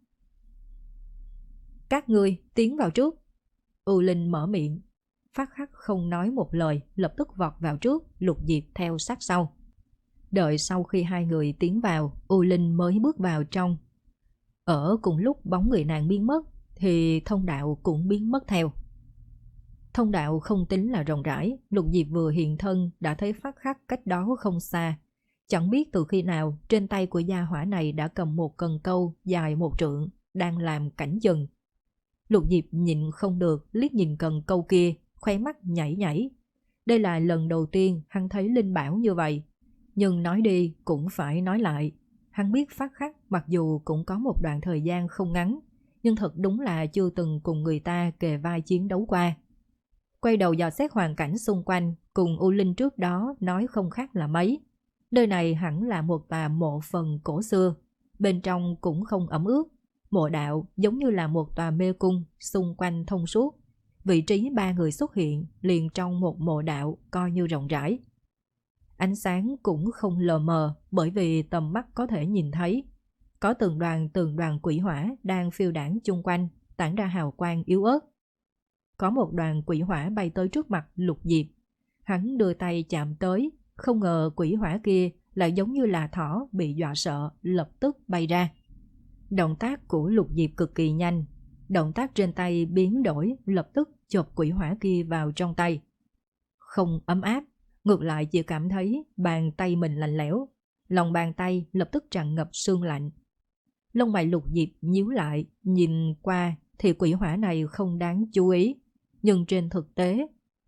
Các ngươi tiến vào trước. U Linh mở miệng. Phát Khắc không nói một lời, lập tức vọt vào trước, Lục Diệp theo sát sau. Đợi sau khi hai người tiến vào, U Linh mới bước vào trong. Ở cùng lúc bóng người nàng biến mất, thì thông đạo cũng biến mất theo. Thông đạo không tính là rộng rãi, Lục Diệp vừa hiện thân đã thấy Phát Khắc cách đó không xa. Chẳng biết từ khi nào trên tay của gia hỏa này đã cầm một cần câu dài một trượng, đang làm cảnh dừng. Lục Diệp nhìn không được, liếc nhìn cần câu kia, khóe mắt nhảy nhảy. Đây là lần đầu tiên hắn thấy linh bảo như vậy. Nhưng nói đi cũng phải nói lại. Hắn biết Phát Khắc mặc dù cũng có một đoạn thời gian không ngắn, nhưng thật đúng là chưa từng cùng người ta kề vai chiến đấu qua. Quay đầu dò xét hoàn cảnh xung quanh, cùng U Linh trước đó nói không khác là mấy. Nơi này hẳn là một tòa mộ phần cổ xưa, bên trong cũng không ẩm ướt. Mộ đạo giống như là một tòa mê cung, xung quanh thông suốt. Vị trí ba người xuất hiện liền trong một mộ đạo coi như rộng rãi. Ánh sáng cũng không lờ mờ, bởi vì tầm mắt có thể nhìn thấy. Có từng đoàn từng đoàn quỷ hỏa đang phiêu đãng chung quanh, tản ra hào quang yếu ớt. Có một đoàn quỷ hỏa bay tới trước mặt Lục Diệp. Hắn đưa tay chạm tới, không ngờ quỷ hỏa kia lại giống như là thỏ bị dọa sợ, lập tức bay ra. Động tác của Lục Diệp cực kỳ nhanh. Động tác trên tay biến đổi, lập tức chộp quỷ hỏa kia vào trong tay. Không ấm áp, ngược lại chỉ cảm thấy bàn tay mình lạnh lẽo. Lòng bàn tay lập tức tràn ngập sương lạnh. Lông mày Lục Diệp nhíu lại, nhìn qua thì quỷ hỏa này không đáng chú ý. Nhưng trên thực tế,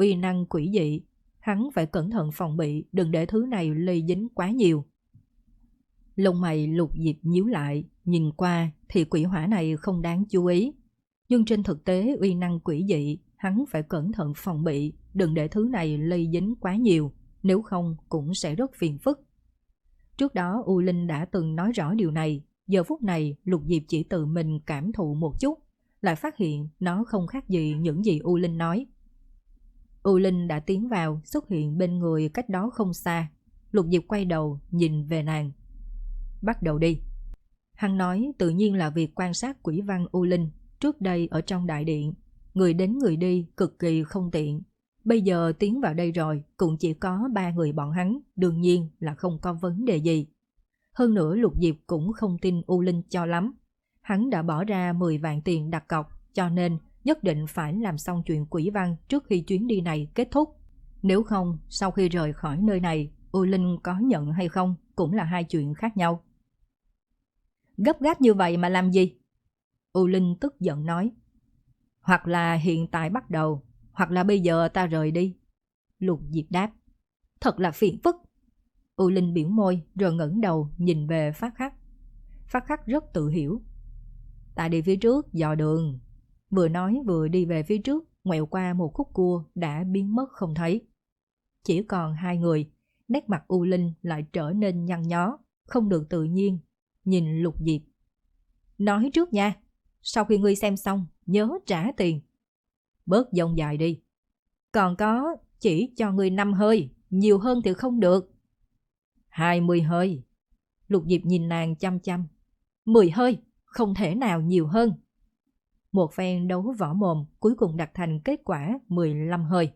uy năng quỷ dị, hắn phải cẩn thận phòng bị, đừng để thứ này lây dính quá nhiều. Lông mày Lục Diệp nhíu lại, nhìn qua thì quỷ hỏa này không đáng chú ý. Nhưng trên thực tế uy năng quỷ dị, hắn phải cẩn thận phòng bị, đừng để thứ này lây dính quá nhiều, nếu không cũng sẽ rất phiền phức. Trước đó U Linh đã từng nói rõ điều này, giờ phút này Lục Diệp chỉ tự mình cảm thụ một chút, lại phát hiện nó không khác gì những gì U Linh nói. U Linh đã tiến vào, xuất hiện bên người cách đó không xa. Lục Diệp quay đầu, nhìn về nàng. Bắt đầu đi. Hắn nói tự nhiên là việc quan sát quỷ văn U Linh. Trước đây ở trong đại điện, người đến người đi cực kỳ không tiện. Bây giờ tiến vào đây rồi, cũng chỉ có ba người bọn hắn, đương nhiên là không có vấn đề gì. Hơn nữa Lục Diệp cũng không tin U Linh cho lắm. Hắn đã bỏ ra mười vạn tiền đặt cọc, cho nên nhất định phải làm xong chuyện quỷ văn trước khi chuyến đi này kết thúc. Nếu không, sau khi rời khỏi nơi này, U Linh có nhận hay không cũng là hai chuyện khác nhau. Gấp gáp như vậy mà làm gì? U Linh tức giận nói. Hoặc là hiện tại bắt đầu, hoặc là bây giờ ta rời đi. Lục Diệp đáp. Thật là phiền phức. U Linh biểu môi rồi ngẩng đầu nhìn về Phát Khắc. Phát Khắc rất tự hiểu. Ta đi phía trước dò đường. Vừa nói vừa đi về phía trước, ngoẹo qua một khúc cua đã biến mất không thấy. Chỉ còn hai người, nét mặt U Linh lại trở nên nhăn nhó, không được tự nhiên, nhìn Lục Diệp. Nói trước nha, sau khi ngươi xem xong, nhớ trả tiền. Bớt dông dài đi. Còn có, chỉ cho ngươi năm hơi, nhiều hơn thì không được. Hai mươi hơi. Lục Diệp nhìn nàng chăm chăm. Mười hơi, không thể nào nhiều hơn. Một phen đấu võ mồm cuối cùng đặt thành kết quả mười lăm hơi.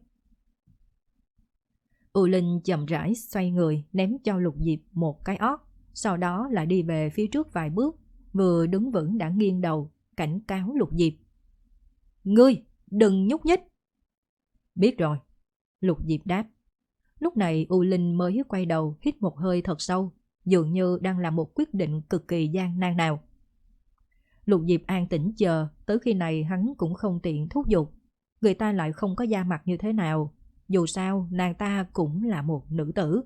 U Linh chậm rãi xoay người ném cho Lục Diệp một cái ót, sau đó lại đi về phía trước vài bước, vừa đứng vững đã nghiêng đầu, cảnh cáo Lục Diệp. Ngươi, đừng nhúc nhích. Biết rồi, Lục Diệp đáp. Lúc này U Linh mới quay đầu hít một hơi thật sâu, dường như đang làm một quyết định cực kỳ gian nan nào. Lục Diệp an tĩnh chờ, tới khi này hắn cũng không tiện thúc giục. Người ta lại không có da mặt như thế nào, dù sao nàng ta cũng là một nữ tử.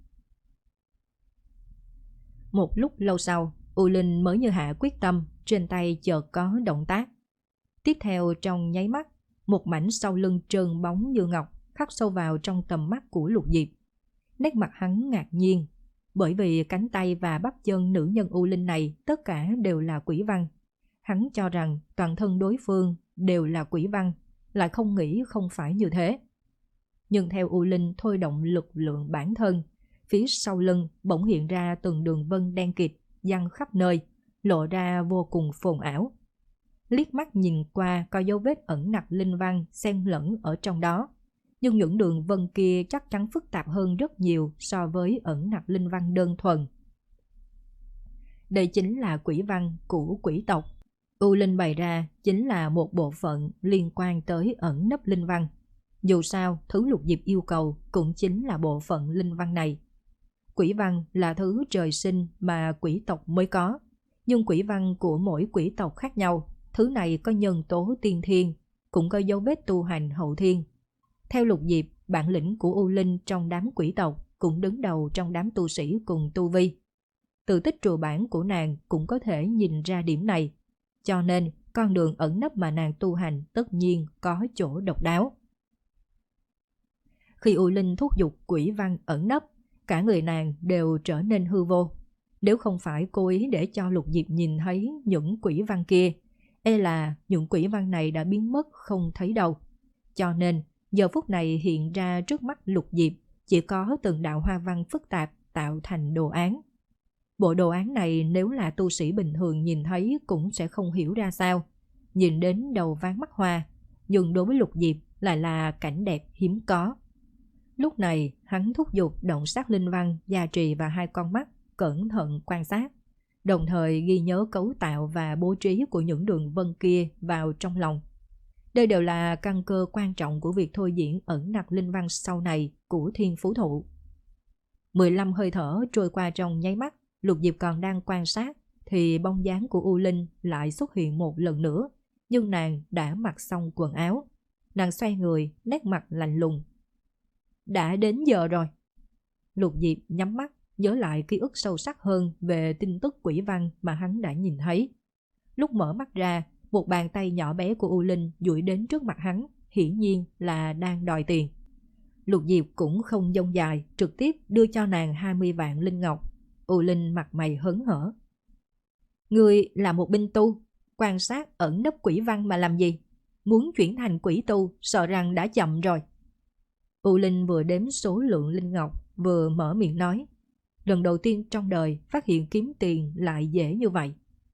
Một lúc lâu sau, U Linh mới như hạ quyết tâm, trên tay chợt có động tác. Tiếp theo trong nháy mắt, một mảnh sau lưng trơn bóng như ngọc khắc sâu vào trong tầm mắt của Lục Diệp. Nét mặt hắn ngạc nhiên, bởi vì cánh tay và bắp chân nữ nhân U Linh này tất cả đều là quỷ văn. Hắn cho rằng toàn thân đối phương đều là quỷ văn, lại không nghĩ không phải như thế. Nhưng theo U Linh thôi động lực lượng bản thân, phía sau lưng bỗng hiện ra từng đường vân đen kịt, giăng khắp nơi, lộ ra vô cùng phồn ảo. Liếc mắt nhìn qua có dấu vết ẩn nặc linh văn xen lẫn ở trong đó, nhưng những đường vân kia chắc chắn phức tạp hơn rất nhiều so với ẩn nặc linh văn đơn thuần. Đây chính là quỷ văn của quỷ tộc. U Linh bày ra chính là một bộ phận liên quan tới ẩn nấp linh văn. Dù sao, thứ Lục Diệp yêu cầu cũng chính là bộ phận linh văn này. Quỷ văn là thứ trời sinh mà quỷ tộc mới có, nhưng quỷ văn của mỗi quỷ tộc khác nhau. Thứ này có nhân tố tiên thiên, cũng có dấu vết tu hành hậu thiên. Theo Lục Diệp, bản lĩnh của U Linh trong đám quỷ tộc cũng đứng đầu trong đám tu sĩ cùng tu vi. Từ tích trù bản của nàng cũng có thể nhìn ra điểm này. Cho nên, con đường ẩn nấp mà nàng tu hành tất nhiên có chỗ độc đáo. Khi U Linh thúc giục quỷ văn ẩn nấp, cả người nàng đều trở nên hư vô. Nếu không phải cố ý để cho Lục Diệp nhìn thấy những quỷ văn kia, e là những quỷ văn này đã biến mất không thấy đâu. Cho nên, giờ phút này hiện ra trước mắt Lục Diệp chỉ có từng đạo hoa văn phức tạp tạo thành đồ án. Bộ đồ án này nếu là tu sĩ bình thường nhìn thấy cũng sẽ không hiểu ra sao, nhìn đến đầu váng mắt hoa, nhưng đối với Lục Diệp lại là cảnh đẹp hiếm có. Lúc này hắn thúc giục động sát linh văn gia trì và hai con mắt, cẩn thận quan sát, đồng thời ghi nhớ cấu tạo và bố trí của những đường vân kia vào trong lòng. Đây đều là căn cơ quan trọng của việc thôi diễn ẩn nặc linh văn sau này của Thiên Phú Thụ. mười lăm hơi thở trôi qua trong nháy mắt, Lục Diệp còn đang quan sát thì bóng dáng của U Linh lại xuất hiện một lần nữa, nhưng nàng đã mặc xong quần áo. Nàng xoay người, nét mặt lạnh lùng. Đã đến giờ rồi. Lục Diệp nhắm mắt, nhớ lại ký ức sâu sắc hơn về tin tức quỷ văn mà hắn đã nhìn thấy. Lúc mở mắt ra, một bàn tay nhỏ bé của U Linh duỗi đến trước mặt hắn, hiển nhiên là đang đòi tiền. Lục Diệp cũng không dông dài, trực tiếp đưa cho nàng hai mươi vạn linh ngọc. U Linh mặt mày hớn hở. Ngươi là một binh tu, quan sát ẩn nấp quỷ văn mà làm gì? Muốn chuyển thành quỷ tu, sợ rằng đã chậm rồi. U Linh vừa đếm số lượng linh ngọc, vừa mở miệng nói. Lần đầu tiên trong đời phát hiện kiếm tiền lại dễ như vậy.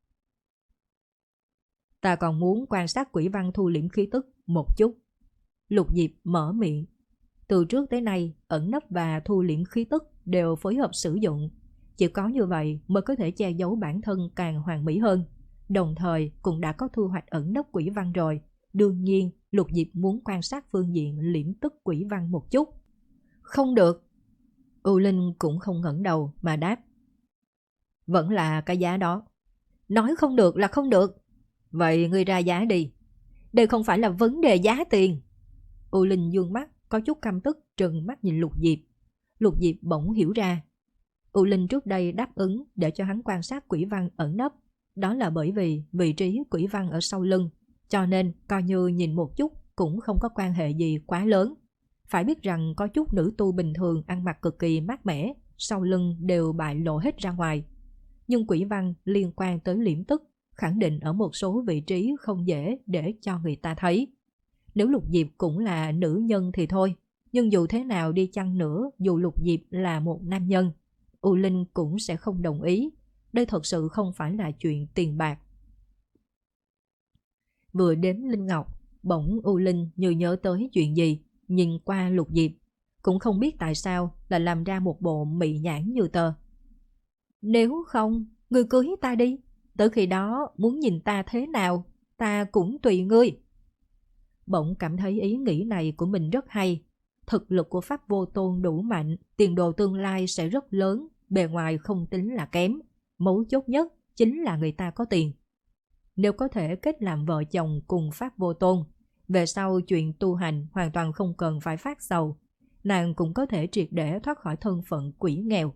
Ta còn muốn quan sát quỷ văn thu liễm khí tức một chút. Lục Diệp mở miệng. Từ trước tới nay, ẩn nấp và thu liễm khí tức đều phối hợp sử dụng. Chỉ có như vậy mới có thể che giấu bản thân càng hoàn mỹ hơn. Đồng thời cũng đã có thu hoạch ẩn nấp quỷ văn rồi. Đương nhiên, Lục Diệp muốn quan sát phương diện liễm tức quỷ văn một chút. Không được. U Linh cũng không ngẩng đầu mà đáp. Vẫn là cái giá đó. Nói không được là không được. Vậy ngươi ra giá đi. Đây không phải là vấn đề giá tiền. U Linh dương mắt, có chút căm tức trừng mắt nhìn Lục Diệp. Lục Diệp bỗng hiểu ra. U Linh trước đây đáp ứng để cho hắn quan sát quỷ văn ẩn nấp. Đó là bởi vì vị trí quỷ văn ở sau lưng. Cho nên coi như nhìn một chút cũng không có quan hệ gì quá lớn. Phải biết rằng có chút nữ tu bình thường ăn mặc cực kỳ mát mẻ, sau lưng đều bại lộ hết ra ngoài. Nhưng quỷ văn liên quan tới liễm tức, khẳng định ở một số vị trí không dễ để cho người ta thấy. Nếu Lục Diệp cũng là nữ nhân thì thôi, nhưng dù thế nào đi chăng nữa, dù Lục Diệp là một nam nhân, U Linh cũng sẽ không đồng ý. Đây thật sự không phải là chuyện tiền bạc. Vừa đếm linh ngọc, bỗng U Linh như nhớ tới chuyện gì, nhìn qua Lục Diệp, cũng không biết tại sao là làm ra một bộ mị nhãn như tờ. Nếu không, ngươi cưới ta đi, tới khi đó muốn nhìn ta thế nào, ta cũng tùy ngươi. Bỗng cảm thấy ý nghĩ này của mình rất hay. Thực lực của Pháp Vô Tôn đủ mạnh, tiền đồ tương lai sẽ rất lớn, bề ngoài không tính là kém. Mấu chốt nhất chính là người ta có tiền. Nếu có thể kết làm vợ chồng cùng Pháp Vô Tôn, về sau chuyện tu hành hoàn toàn không cần phải phát sầu. Nàng cũng có thể triệt để thoát khỏi thân phận quỷ nghèo.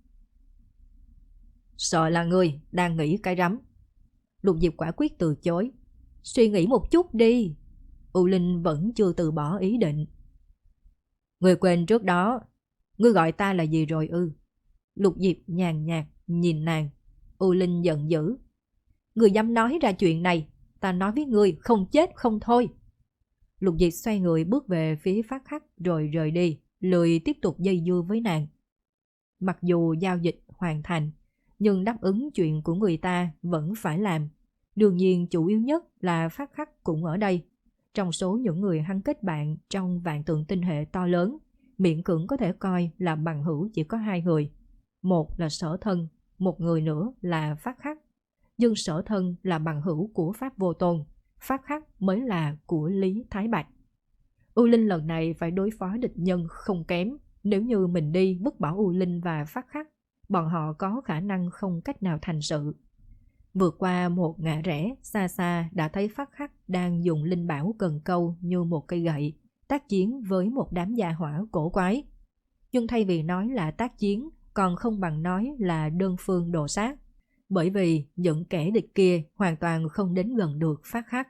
Sợ là ngươi đang nghĩ cái rắm. Lục Diệp quả quyết từ chối. Suy nghĩ một chút đi. U Linh vẫn chưa từ bỏ ý định. Ngươi quên trước đó, ngươi gọi ta là gì rồi ư? Lục Diệp nhàn nhạt nhìn nàng. U Linh giận dữ. Ngươi dám nói ra chuyện này, ta nói với ngươi không chết không thôi. Lục Diệp xoay người bước về phía Phát Khắc rồi rời đi, lười tiếp tục dây dưa với nàng. Mặc dù giao dịch hoàn thành, nhưng đáp ứng chuyện của người ta vẫn phải làm. Đương nhiên chủ yếu nhất là Phát Khắc cũng ở đây. Trong số những người hắn kết bạn trong vạn tượng tinh hệ to lớn, miễn cưỡng có thể coi là bằng hữu chỉ có hai người. Một là Sở Thân, một người nữa là Phát Khắc. Nhưng Sở Thân là bằng hữu của Pháp Vô Tôn, Phát Khắc mới là của Lý Thái Bạch. U Linh lần này phải đối phó địch nhân không kém. Nếu như mình đi vứt bỏ U Linh và Phát Khắc, bọn họ có khả năng không cách nào thành sự. Vượt qua một ngã rẽ, xa xa đã thấy Phát Khắc đang dùng linh bảo cần câu như một cây gậy, tác chiến với một đám gia hỏa cổ quái. Nhưng thay vì nói là tác chiến, còn không bằng nói là đơn phương đồ sát. Bởi vì những kẻ địch kia hoàn toàn không đến gần được Phát Khắc.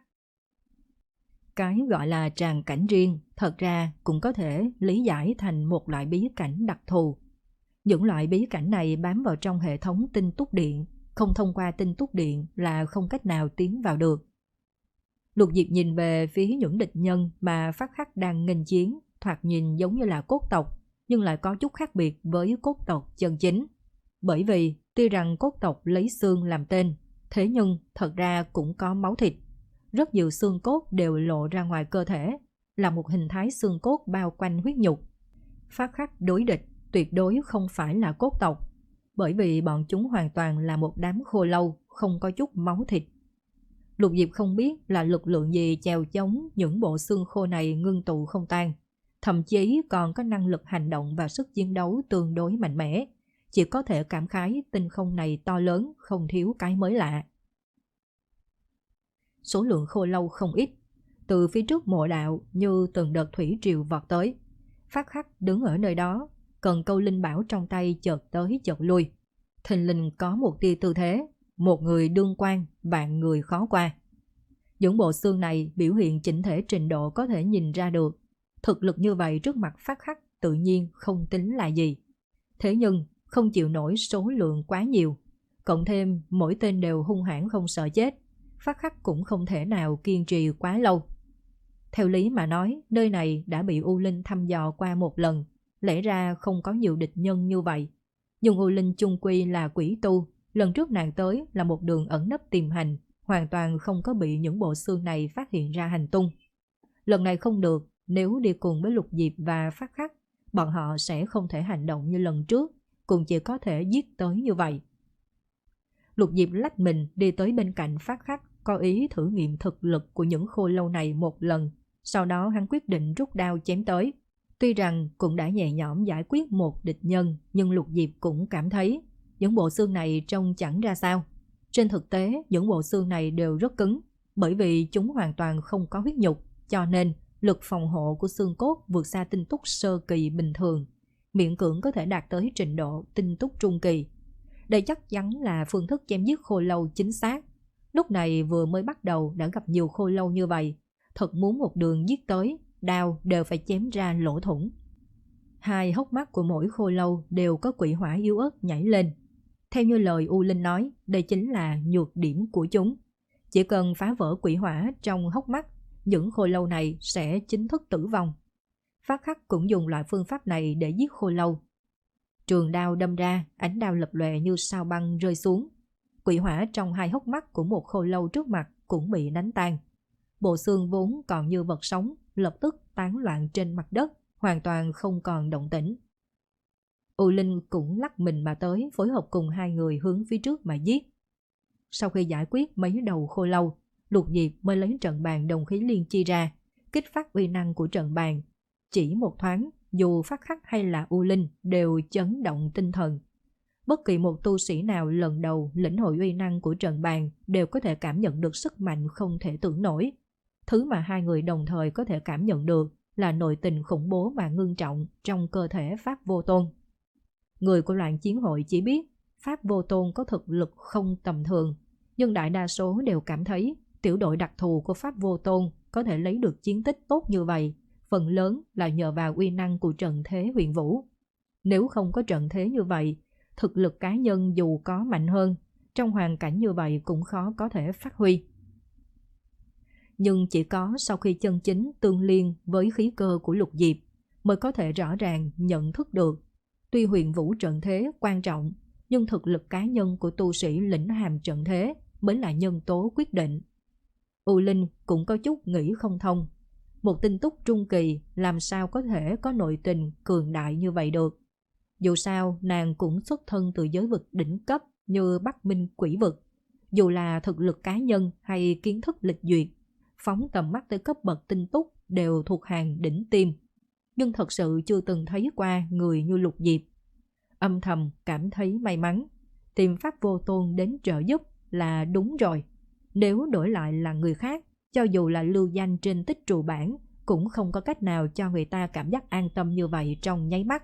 Cái gọi là tràng cảnh riêng, thật ra cũng có thể lý giải thành một loại bí cảnh đặc thù. Những loại bí cảnh này bám vào trong hệ thống tinh túc điện, không thông qua tinh túc điện là không cách nào tiến vào được. Lục Diệp nhìn về phía những địch nhân mà Phát Khắc đang nghênh chiến, thoạt nhìn giống như là cốt tộc, nhưng lại có chút khác biệt với cốt tộc chân chính. Bởi vì tuy rằng cốt tộc lấy xương làm tên, thế nhưng thật ra cũng có máu thịt. Rất nhiều xương cốt đều lộ ra ngoài cơ thể, là một hình thái xương cốt bao quanh huyết nhục. Phát Khắc đối địch tuyệt đối không phải là cốt tộc, bởi vì bọn chúng hoàn toàn là một đám khô lâu, không có chút máu thịt. Lục Diệp không biết là lực lượng gì chèo chống những bộ xương khô này ngưng tụ không tan, thậm chí còn có năng lực hành động và sức chiến đấu tương đối mạnh mẽ. Chỉ có thể cảm khái tinh không này to lớn, không thiếu cái mới lạ. Số lượng khô lâu không ít, từ phía trước mộ đạo như từng đợt thủy triều vọt tới. Phát Khắc đứng ở nơi đó, cần câu linh bảo trong tay chợt tới chợt lui. Thình lình có một tia tư thế, một người đương quan, vạn người khó qua. Những bộ xương này biểu hiện chỉnh thể trình độ có thể nhìn ra được. Thực lực như vậy trước mặt Phát Khắc tự nhiên không tính là gì. Thế nhưng không chịu nổi số lượng quá nhiều, cộng thêm mỗi tên đều hung hãn không sợ chết, Phát Khắc cũng không thể nào kiên trì quá lâu. Theo lý mà nói, nơi này đã bị U Linh thăm dò qua một lần, lẽ ra không có nhiều địch nhân như vậy. Nhưng U Linh chung quy là quỷ tu, lần trước nàng tới là một đường ẩn nấp tìm hành, hoàn toàn không có bị những bộ xương này phát hiện ra hành tung. Lần này không được, nếu đi cùng với Lục Diệp và Phát Khắc, bọn họ sẽ không thể hành động như lần trước, cũng chỉ có thể giết tới như vậy. Lục Diệp lách mình đi tới bên cạnh Phát Khắc, có ý thử nghiệm thực lực của những khô lâu này một lần. Sau đó hắn quyết định rút đao chém tới. Tuy rằng cũng đã nhẹ nhõm giải quyết một địch nhân, nhưng Lục Diệp cũng cảm thấy những bộ xương này trông chẳng ra sao. Trên thực tế, những bộ xương này đều rất cứng, bởi vì chúng hoàn toàn không có huyết nhục, cho nên lực phòng hộ của xương cốt vượt xa tinh túc sơ kỳ bình thường, miễn cưỡng có thể đạt tới trình độ tinh túc trung kỳ. Đây chắc chắn là phương thức chém giết khô lâu chính xác. Lúc này vừa mới bắt đầu đã gặp nhiều khô lâu như vậy, thật muốn một đường giết tới, đao đều phải chém ra lỗ thủng. Hai hốc mắt của mỗi khô lâu đều có quỷ hỏa yếu ớt nhảy lên. Theo như lời U Linh nói, đây chính là nhược điểm của chúng. Chỉ cần phá vỡ quỷ hỏa trong hốc mắt, những khô lâu này sẽ chính thức tử vong. Phát Khắc cũng dùng loại phương pháp này để giết khô lâu. Trường đao đâm ra, ánh đao lập lòe như sao băng rơi xuống. Quỷ hỏa trong hai hốc mắt của một khô lâu trước mặt cũng bị đánh tan. Bộ xương vốn còn như vật sống, lập tức tán loạn trên mặt đất, hoàn toàn không còn động tĩnh. U Linh cũng lắc mình mà tới, phối hợp cùng hai người hướng phía trước mà giết. Sau khi giải quyết mấy đầu khô lâu, Lục Diệp mới lấy trận bàn đồng khí liên chi ra, kích phát uy năng của trận bàn. Chỉ một thoáng, dù Phát Khắc hay là U Linh đều chấn động tinh thần. Bất kỳ một tu sĩ nào lần đầu lĩnh hội uy năng của trận bàn đều có thể cảm nhận được sức mạnh không thể tưởng nổi. Thứ mà hai người đồng thời có thể cảm nhận được là nội tình khủng bố và ngưng trọng trong cơ thể Pháp Vô Tôn. Người của loạn chiến hội chỉ biết Pháp Vô Tôn có thực lực không tầm thường, nhưng đại đa số đều cảm thấy tiểu đội đặc thù của Pháp Vô Tôn có thể lấy được chiến tích tốt như vậy, phần lớn là nhờ vào uy năng của trận thế huyền vũ. Nếu không có trận thế như vậy, thực lực cá nhân dù có mạnh hơn, trong hoàn cảnh như vậy cũng khó có thể phát huy. Nhưng chỉ có sau khi chân chính tương liên với khí cơ của Lục Diệp mới có thể rõ ràng nhận thức được. Tuy huyền vũ trận thế quan trọng, nhưng thực lực cá nhân của tu sĩ lĩnh hàm trận thế mới là nhân tố quyết định. U Linh cũng có chút nghĩ không thông. Một tinh túc trung kỳ làm sao có thể có nội tình cường đại như vậy được. Dù sao nàng cũng xuất thân từ giới vực đỉnh cấp như Bắc Minh Quỷ Vực. Dù là thực lực cá nhân hay kiến thức lịch duyệt, phóng tầm mắt tới cấp bậc tinh túc đều thuộc hàng đỉnh tiêm. Nhưng thật sự chưa từng thấy qua người như Lục Diệp. Âm thầm cảm thấy may mắn, tìm Pháp Vô Tôn đến trợ giúp là đúng rồi. Nếu đổi lại là người khác, cho dù là lưu danh trên tích trù bản, cũng không có cách nào cho người ta cảm giác an tâm như vậy trong nháy mắt.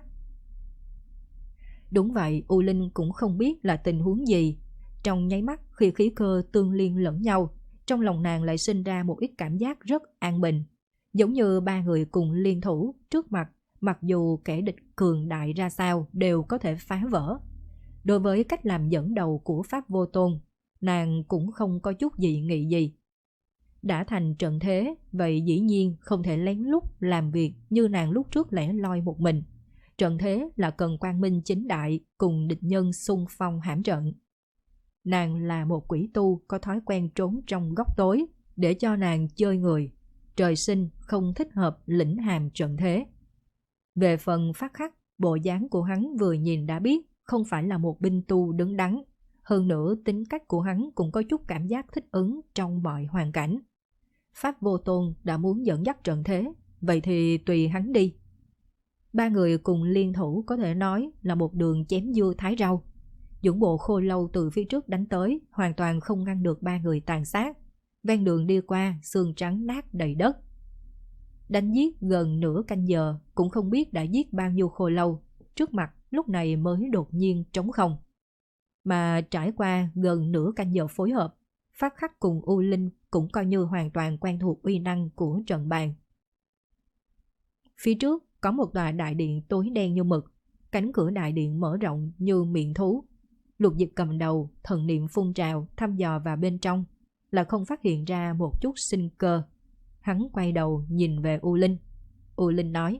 Đúng vậy, U Linh cũng không biết là tình huống gì. Trong nháy mắt khi khí cơ tương liên lẫn nhau, trong lòng nàng lại sinh ra một ít cảm giác rất an bình. Giống như ba người cùng liên thủ trước mặt, mặc dù kẻ địch cường đại ra sao đều có thể phá vỡ. Đối với cách làm dẫn đầu của Pháp Vô Tôn, nàng cũng không có chút gì nghị gì. Đã thành trận thế, vậy dĩ nhiên không thể lén lút làm việc như nàng lúc trước lẻ loi một mình. Trận thế là cần quang minh chính đại cùng địch nhân xung phong hãm trận. Nàng là một quỷ tu có thói quen trốn trong góc tối để cho nàng chơi người. Trời sinh không thích hợp lĩnh hàm trận thế. Về phần Phát Khắc, bộ dáng của hắn vừa nhìn đã biết không phải là một binh tu đứng đắn. Hơn nữa tính cách của hắn cũng có chút cảm giác thích ứng trong mọi hoàn cảnh. Pháp Vô Tôn đã muốn dẫn dắt trận thế, vậy thì tùy hắn đi. Ba người cùng liên thủ có thể nói là một đường chém dưa thái rau. Những bộ khô lâu từ phía trước đánh tới hoàn toàn không ngăn được ba người tàn sát. ven đường đi qua xương trắng nát đầy đất. Đánh giết gần nửa canh giờ, cũng không biết đã giết bao nhiêu khô lâu, trước mặt lúc này mới đột nhiên trống không. Mà trải qua gần nửa canh giờ phối hợp, Phát Khắc cùng U Linh cũng coi như hoàn toàn quen thuộc uy năng của trận bàn. Phía trước có một tòa đại điện tối đen như mực, cánh cửa đại điện mở rộng như miệng thú. Lục Diệp cầm đầu, thần niệm phun trào, thăm dò vào bên trong, là không phát hiện ra một chút sinh cơ. Hắn quay đầu nhìn về U Linh. U Linh nói: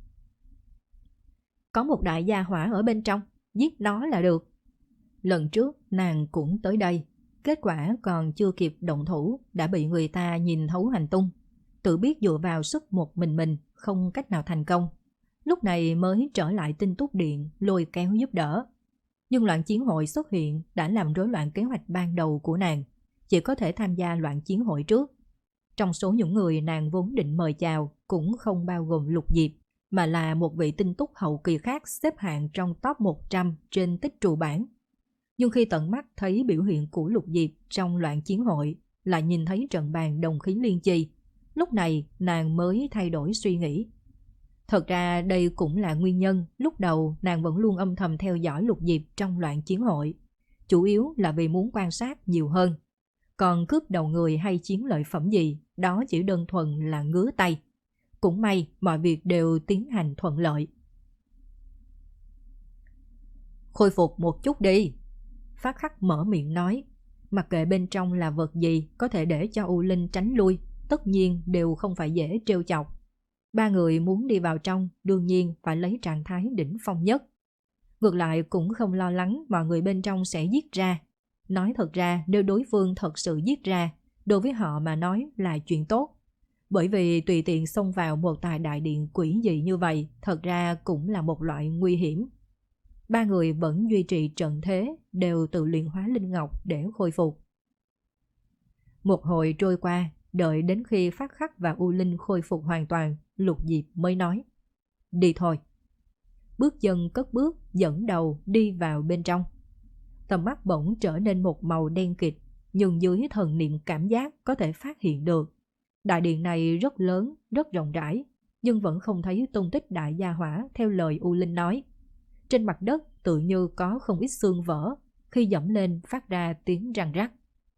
có một đại gia hỏa ở bên trong, giết nó là được. Lần trước nàng cũng tới đây, kết quả còn chưa kịp động thủ đã bị người ta nhìn thấu hành tung, tự biết dựa vào sức một mình mình không cách nào thành công. Lúc này mới trở lại Tinh Túc Điện lôi kéo giúp đỡ. Nhưng loạn chiến hội xuất hiện đã làm rối loạn kế hoạch ban đầu của nàng, chỉ có thể tham gia loạn chiến hội trước. Trong số những người nàng vốn định mời chào cũng không bao gồm Lục Diệp, mà là một vị tinh túc hậu kỳ khác xếp hạng trong top một trăm trên tích trù bảng. Nhưng khi tận mắt thấy biểu hiện của Lục Diệp trong loạn chiến hội, lại nhìn thấy trận bàn đồng khí liên chi, lúc này nàng mới thay đổi suy nghĩ. Thật ra đây cũng là nguyên nhân lúc đầu nàng vẫn luôn âm thầm theo dõi Lục Diệp trong loạn chiến hội, chủ yếu là vì muốn quan sát nhiều hơn. Còn cướp đầu người hay chiến lợi phẩm gì, đó chỉ đơn thuần là ngứa tay. Cũng may mọi việc đều tiến hành thuận lợi. Khôi phục một chút đi. Phát Khắc mở miệng nói. Mặc kệ bên trong là vật gì, có thể để cho U Linh tránh lui, tất nhiên đều không phải dễ trêu chọc. Ba người muốn đi vào trong, đương nhiên phải lấy trạng thái đỉnh phong nhất. Ngược lại cũng không lo lắng mọi người bên trong sẽ giết ra. Nói thật ra, nếu đối phương thật sự giết ra, đối với họ mà nói là chuyện tốt. Bởi vì tùy tiện xông vào một tòa đại điện quỷ dị như vậy, thật ra cũng là một loại nguy hiểm. Ba người vẫn duy trì trận thế, đều tự luyện hóa linh ngọc để khôi phục. Một hồi trôi qua, đợi đến khi Phát Khắc và U Linh khôi phục hoàn toàn, Lục Diệp mới nói: đi thôi. Bước chân cất bước, dẫn đầu đi vào bên trong. Tầm mắt bỗng trở nên một màu đen kịt, nhưng dưới thần niệm cảm giác có thể phát hiện được. Đại điện này rất lớn, rất rộng rãi, nhưng vẫn không thấy tung tích đại gia hỏa theo lời U Linh nói. Trên mặt đất tự như có không ít xương vỡ, khi dẫm lên phát ra tiếng răng rắc.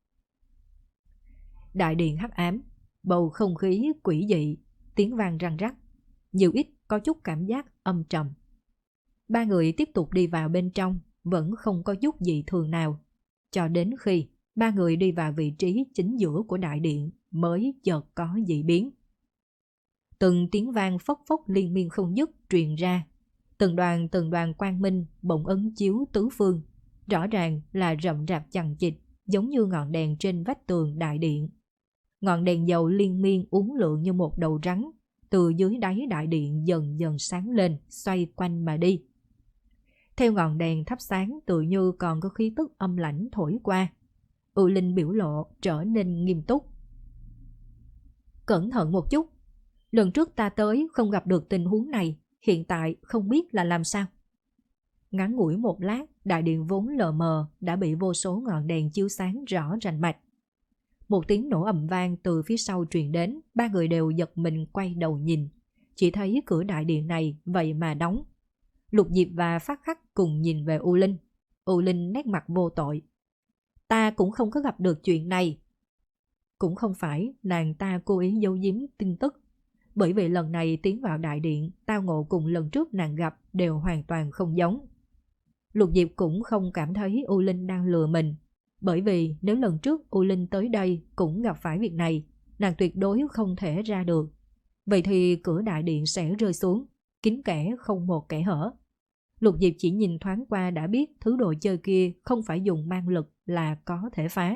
Đại điện hắc ám, bầu không khí quỷ dị, tiếng vang răng rắc, nhiều ít có chút cảm giác âm trầm. Ba người tiếp tục đi vào bên trong, vẫn không có chút gì thường nào, cho đến khi ba người đi vào vị trí chính giữa của đại điện mới chợt có dị biến. Từng tiếng vang phốc phốc liên miên không dứt truyền ra, từng đoàn từng đoàn quang minh bỗng ấn chiếu tứ phương, rõ ràng là rậm rạp chằng chịt, giống như ngọn đèn trên vách tường đại điện. Ngọn đèn dầu liên miên uốn lượn như một đầu rắn, từ dưới đáy đại điện dần dần sáng lên, xoay quanh mà đi. Theo ngọn đèn thắp sáng tự như còn có khí tức âm lãnh thổi qua. U Linh biểu lộ trở nên nghiêm túc. Cẩn thận một chút, lần trước ta tới không gặp được tình huống này, hiện tại không biết là làm sao. Ngắn ngủi một lát, đại điện vốn lờ mờ đã bị vô số ngọn đèn chiếu sáng rõ rành mạch. Một tiếng nổ ầm vang từ phía sau truyền đến, ba người đều giật mình quay đầu nhìn, chỉ thấy cửa đại điện này vậy mà đóng. Lục Diệp và Phát Khắc cùng nhìn về U Linh. U Linh nét mặt vô tội. Ta cũng không có gặp được chuyện này. Cũng không phải nàng ta cố ý giấu giếm tin tức, bởi vì lần này tiến vào đại điện, tao ngộ cùng lần trước nàng gặp đều hoàn toàn không giống. Lục Diệp cũng không cảm thấy U Linh đang lừa mình, bởi vì nếu lần trước U Linh tới đây cũng gặp phải việc này, nàng tuyệt đối không thể ra được. Vậy thì cửa đại điện sẽ rơi xuống, kín kẽ không một kẽ hở. Lục Diệp chỉ nhìn thoáng qua đã biết thứ đồ chơi kia không phải dùng mang lực là có thể phá.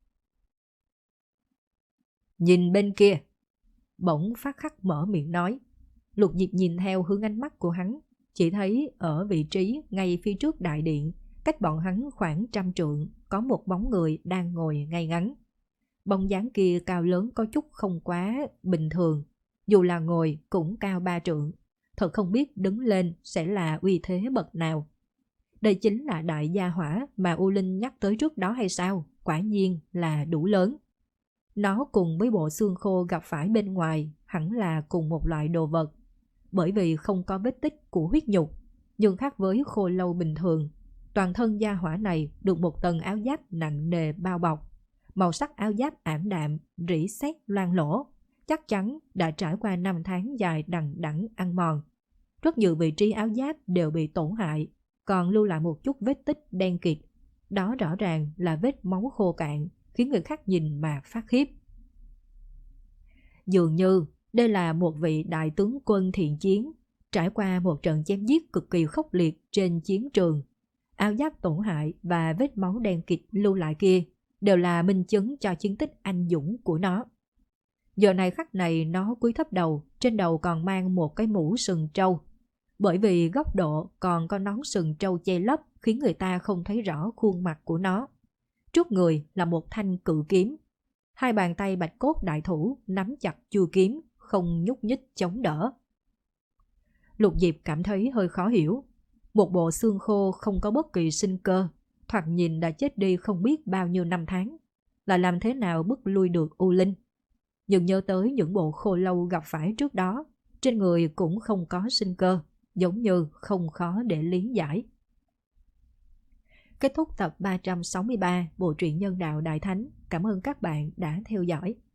Nhìn bên kia. Bỗng Phát Khắc mở miệng nói. Lục Diệp nhìn theo hướng ánh mắt của hắn, chỉ thấy ở vị trí ngay phía trước đại điện, cách bọn hắn khoảng trăm trượng, có một bóng người đang ngồi ngay ngắn. Bóng dáng kia cao lớn có chút không quá bình thường, dù là ngồi cũng cao ba trượng. Thật không biết đứng lên sẽ là uy thế bậc nào. Đây chính là đại gia hỏa mà U Linh nhắc tới trước đó hay sao? Quả nhiên là đủ lớn. Nó cùng với bộ xương khô gặp phải bên ngoài hẳn là cùng một loại đồ vật, bởi vì không có vết tích của huyết nhục, nhưng khác với khô lâu bình thường, toàn thân gia hỏa này được một tầng áo giáp nặng nề bao bọc. Màu sắc áo giáp ảm đạm, rỉ sét loang lỗ, chắc chắn đã trải qua năm tháng dài đằng đẵng ăn mòn. Rất nhiều vị trí áo giáp đều bị tổn hại, còn lưu lại một chút vết tích đen kịt. Đó rõ ràng là vết máu khô cạn, khiến người khác nhìn mà phát khiếp. Dường như đây là một vị đại tướng quân thiện chiến, trải qua một trận chém giết cực kỳ khốc liệt trên chiến trường. Áo giáp tổn hại và vết máu đen kịt lưu lại kia đều là minh chứng cho chiến tích anh dũng của nó. Giờ này khắc này nó cúi thấp đầu, trên đầu còn mang một cái mũ sừng trâu. Bởi vì góc độ còn có nón sừng trâu che lấp khiến người ta không thấy rõ khuôn mặt của nó. Trước người là một thanh cự kiếm. Hai bàn tay bạch cốt đại thủ nắm chặt chuôi kiếm, không nhúc nhích chống đỡ. Lục Diệp cảm thấy hơi khó hiểu. Một bộ xương khô không có bất kỳ sinh cơ, thoạt nhìn đã chết đi không biết bao nhiêu năm tháng, là làm thế nào bức lui được U Linh. Nhưng nhớ tới những bộ khô lâu gặp phải trước đó, trên người cũng không có sinh cơ, giống như không khó để lý giải. Kết thúc tập ba trăm sáu mươi ba bộ truyện Nhân Đạo Đại Thánh. Cảm ơn các bạn đã theo dõi.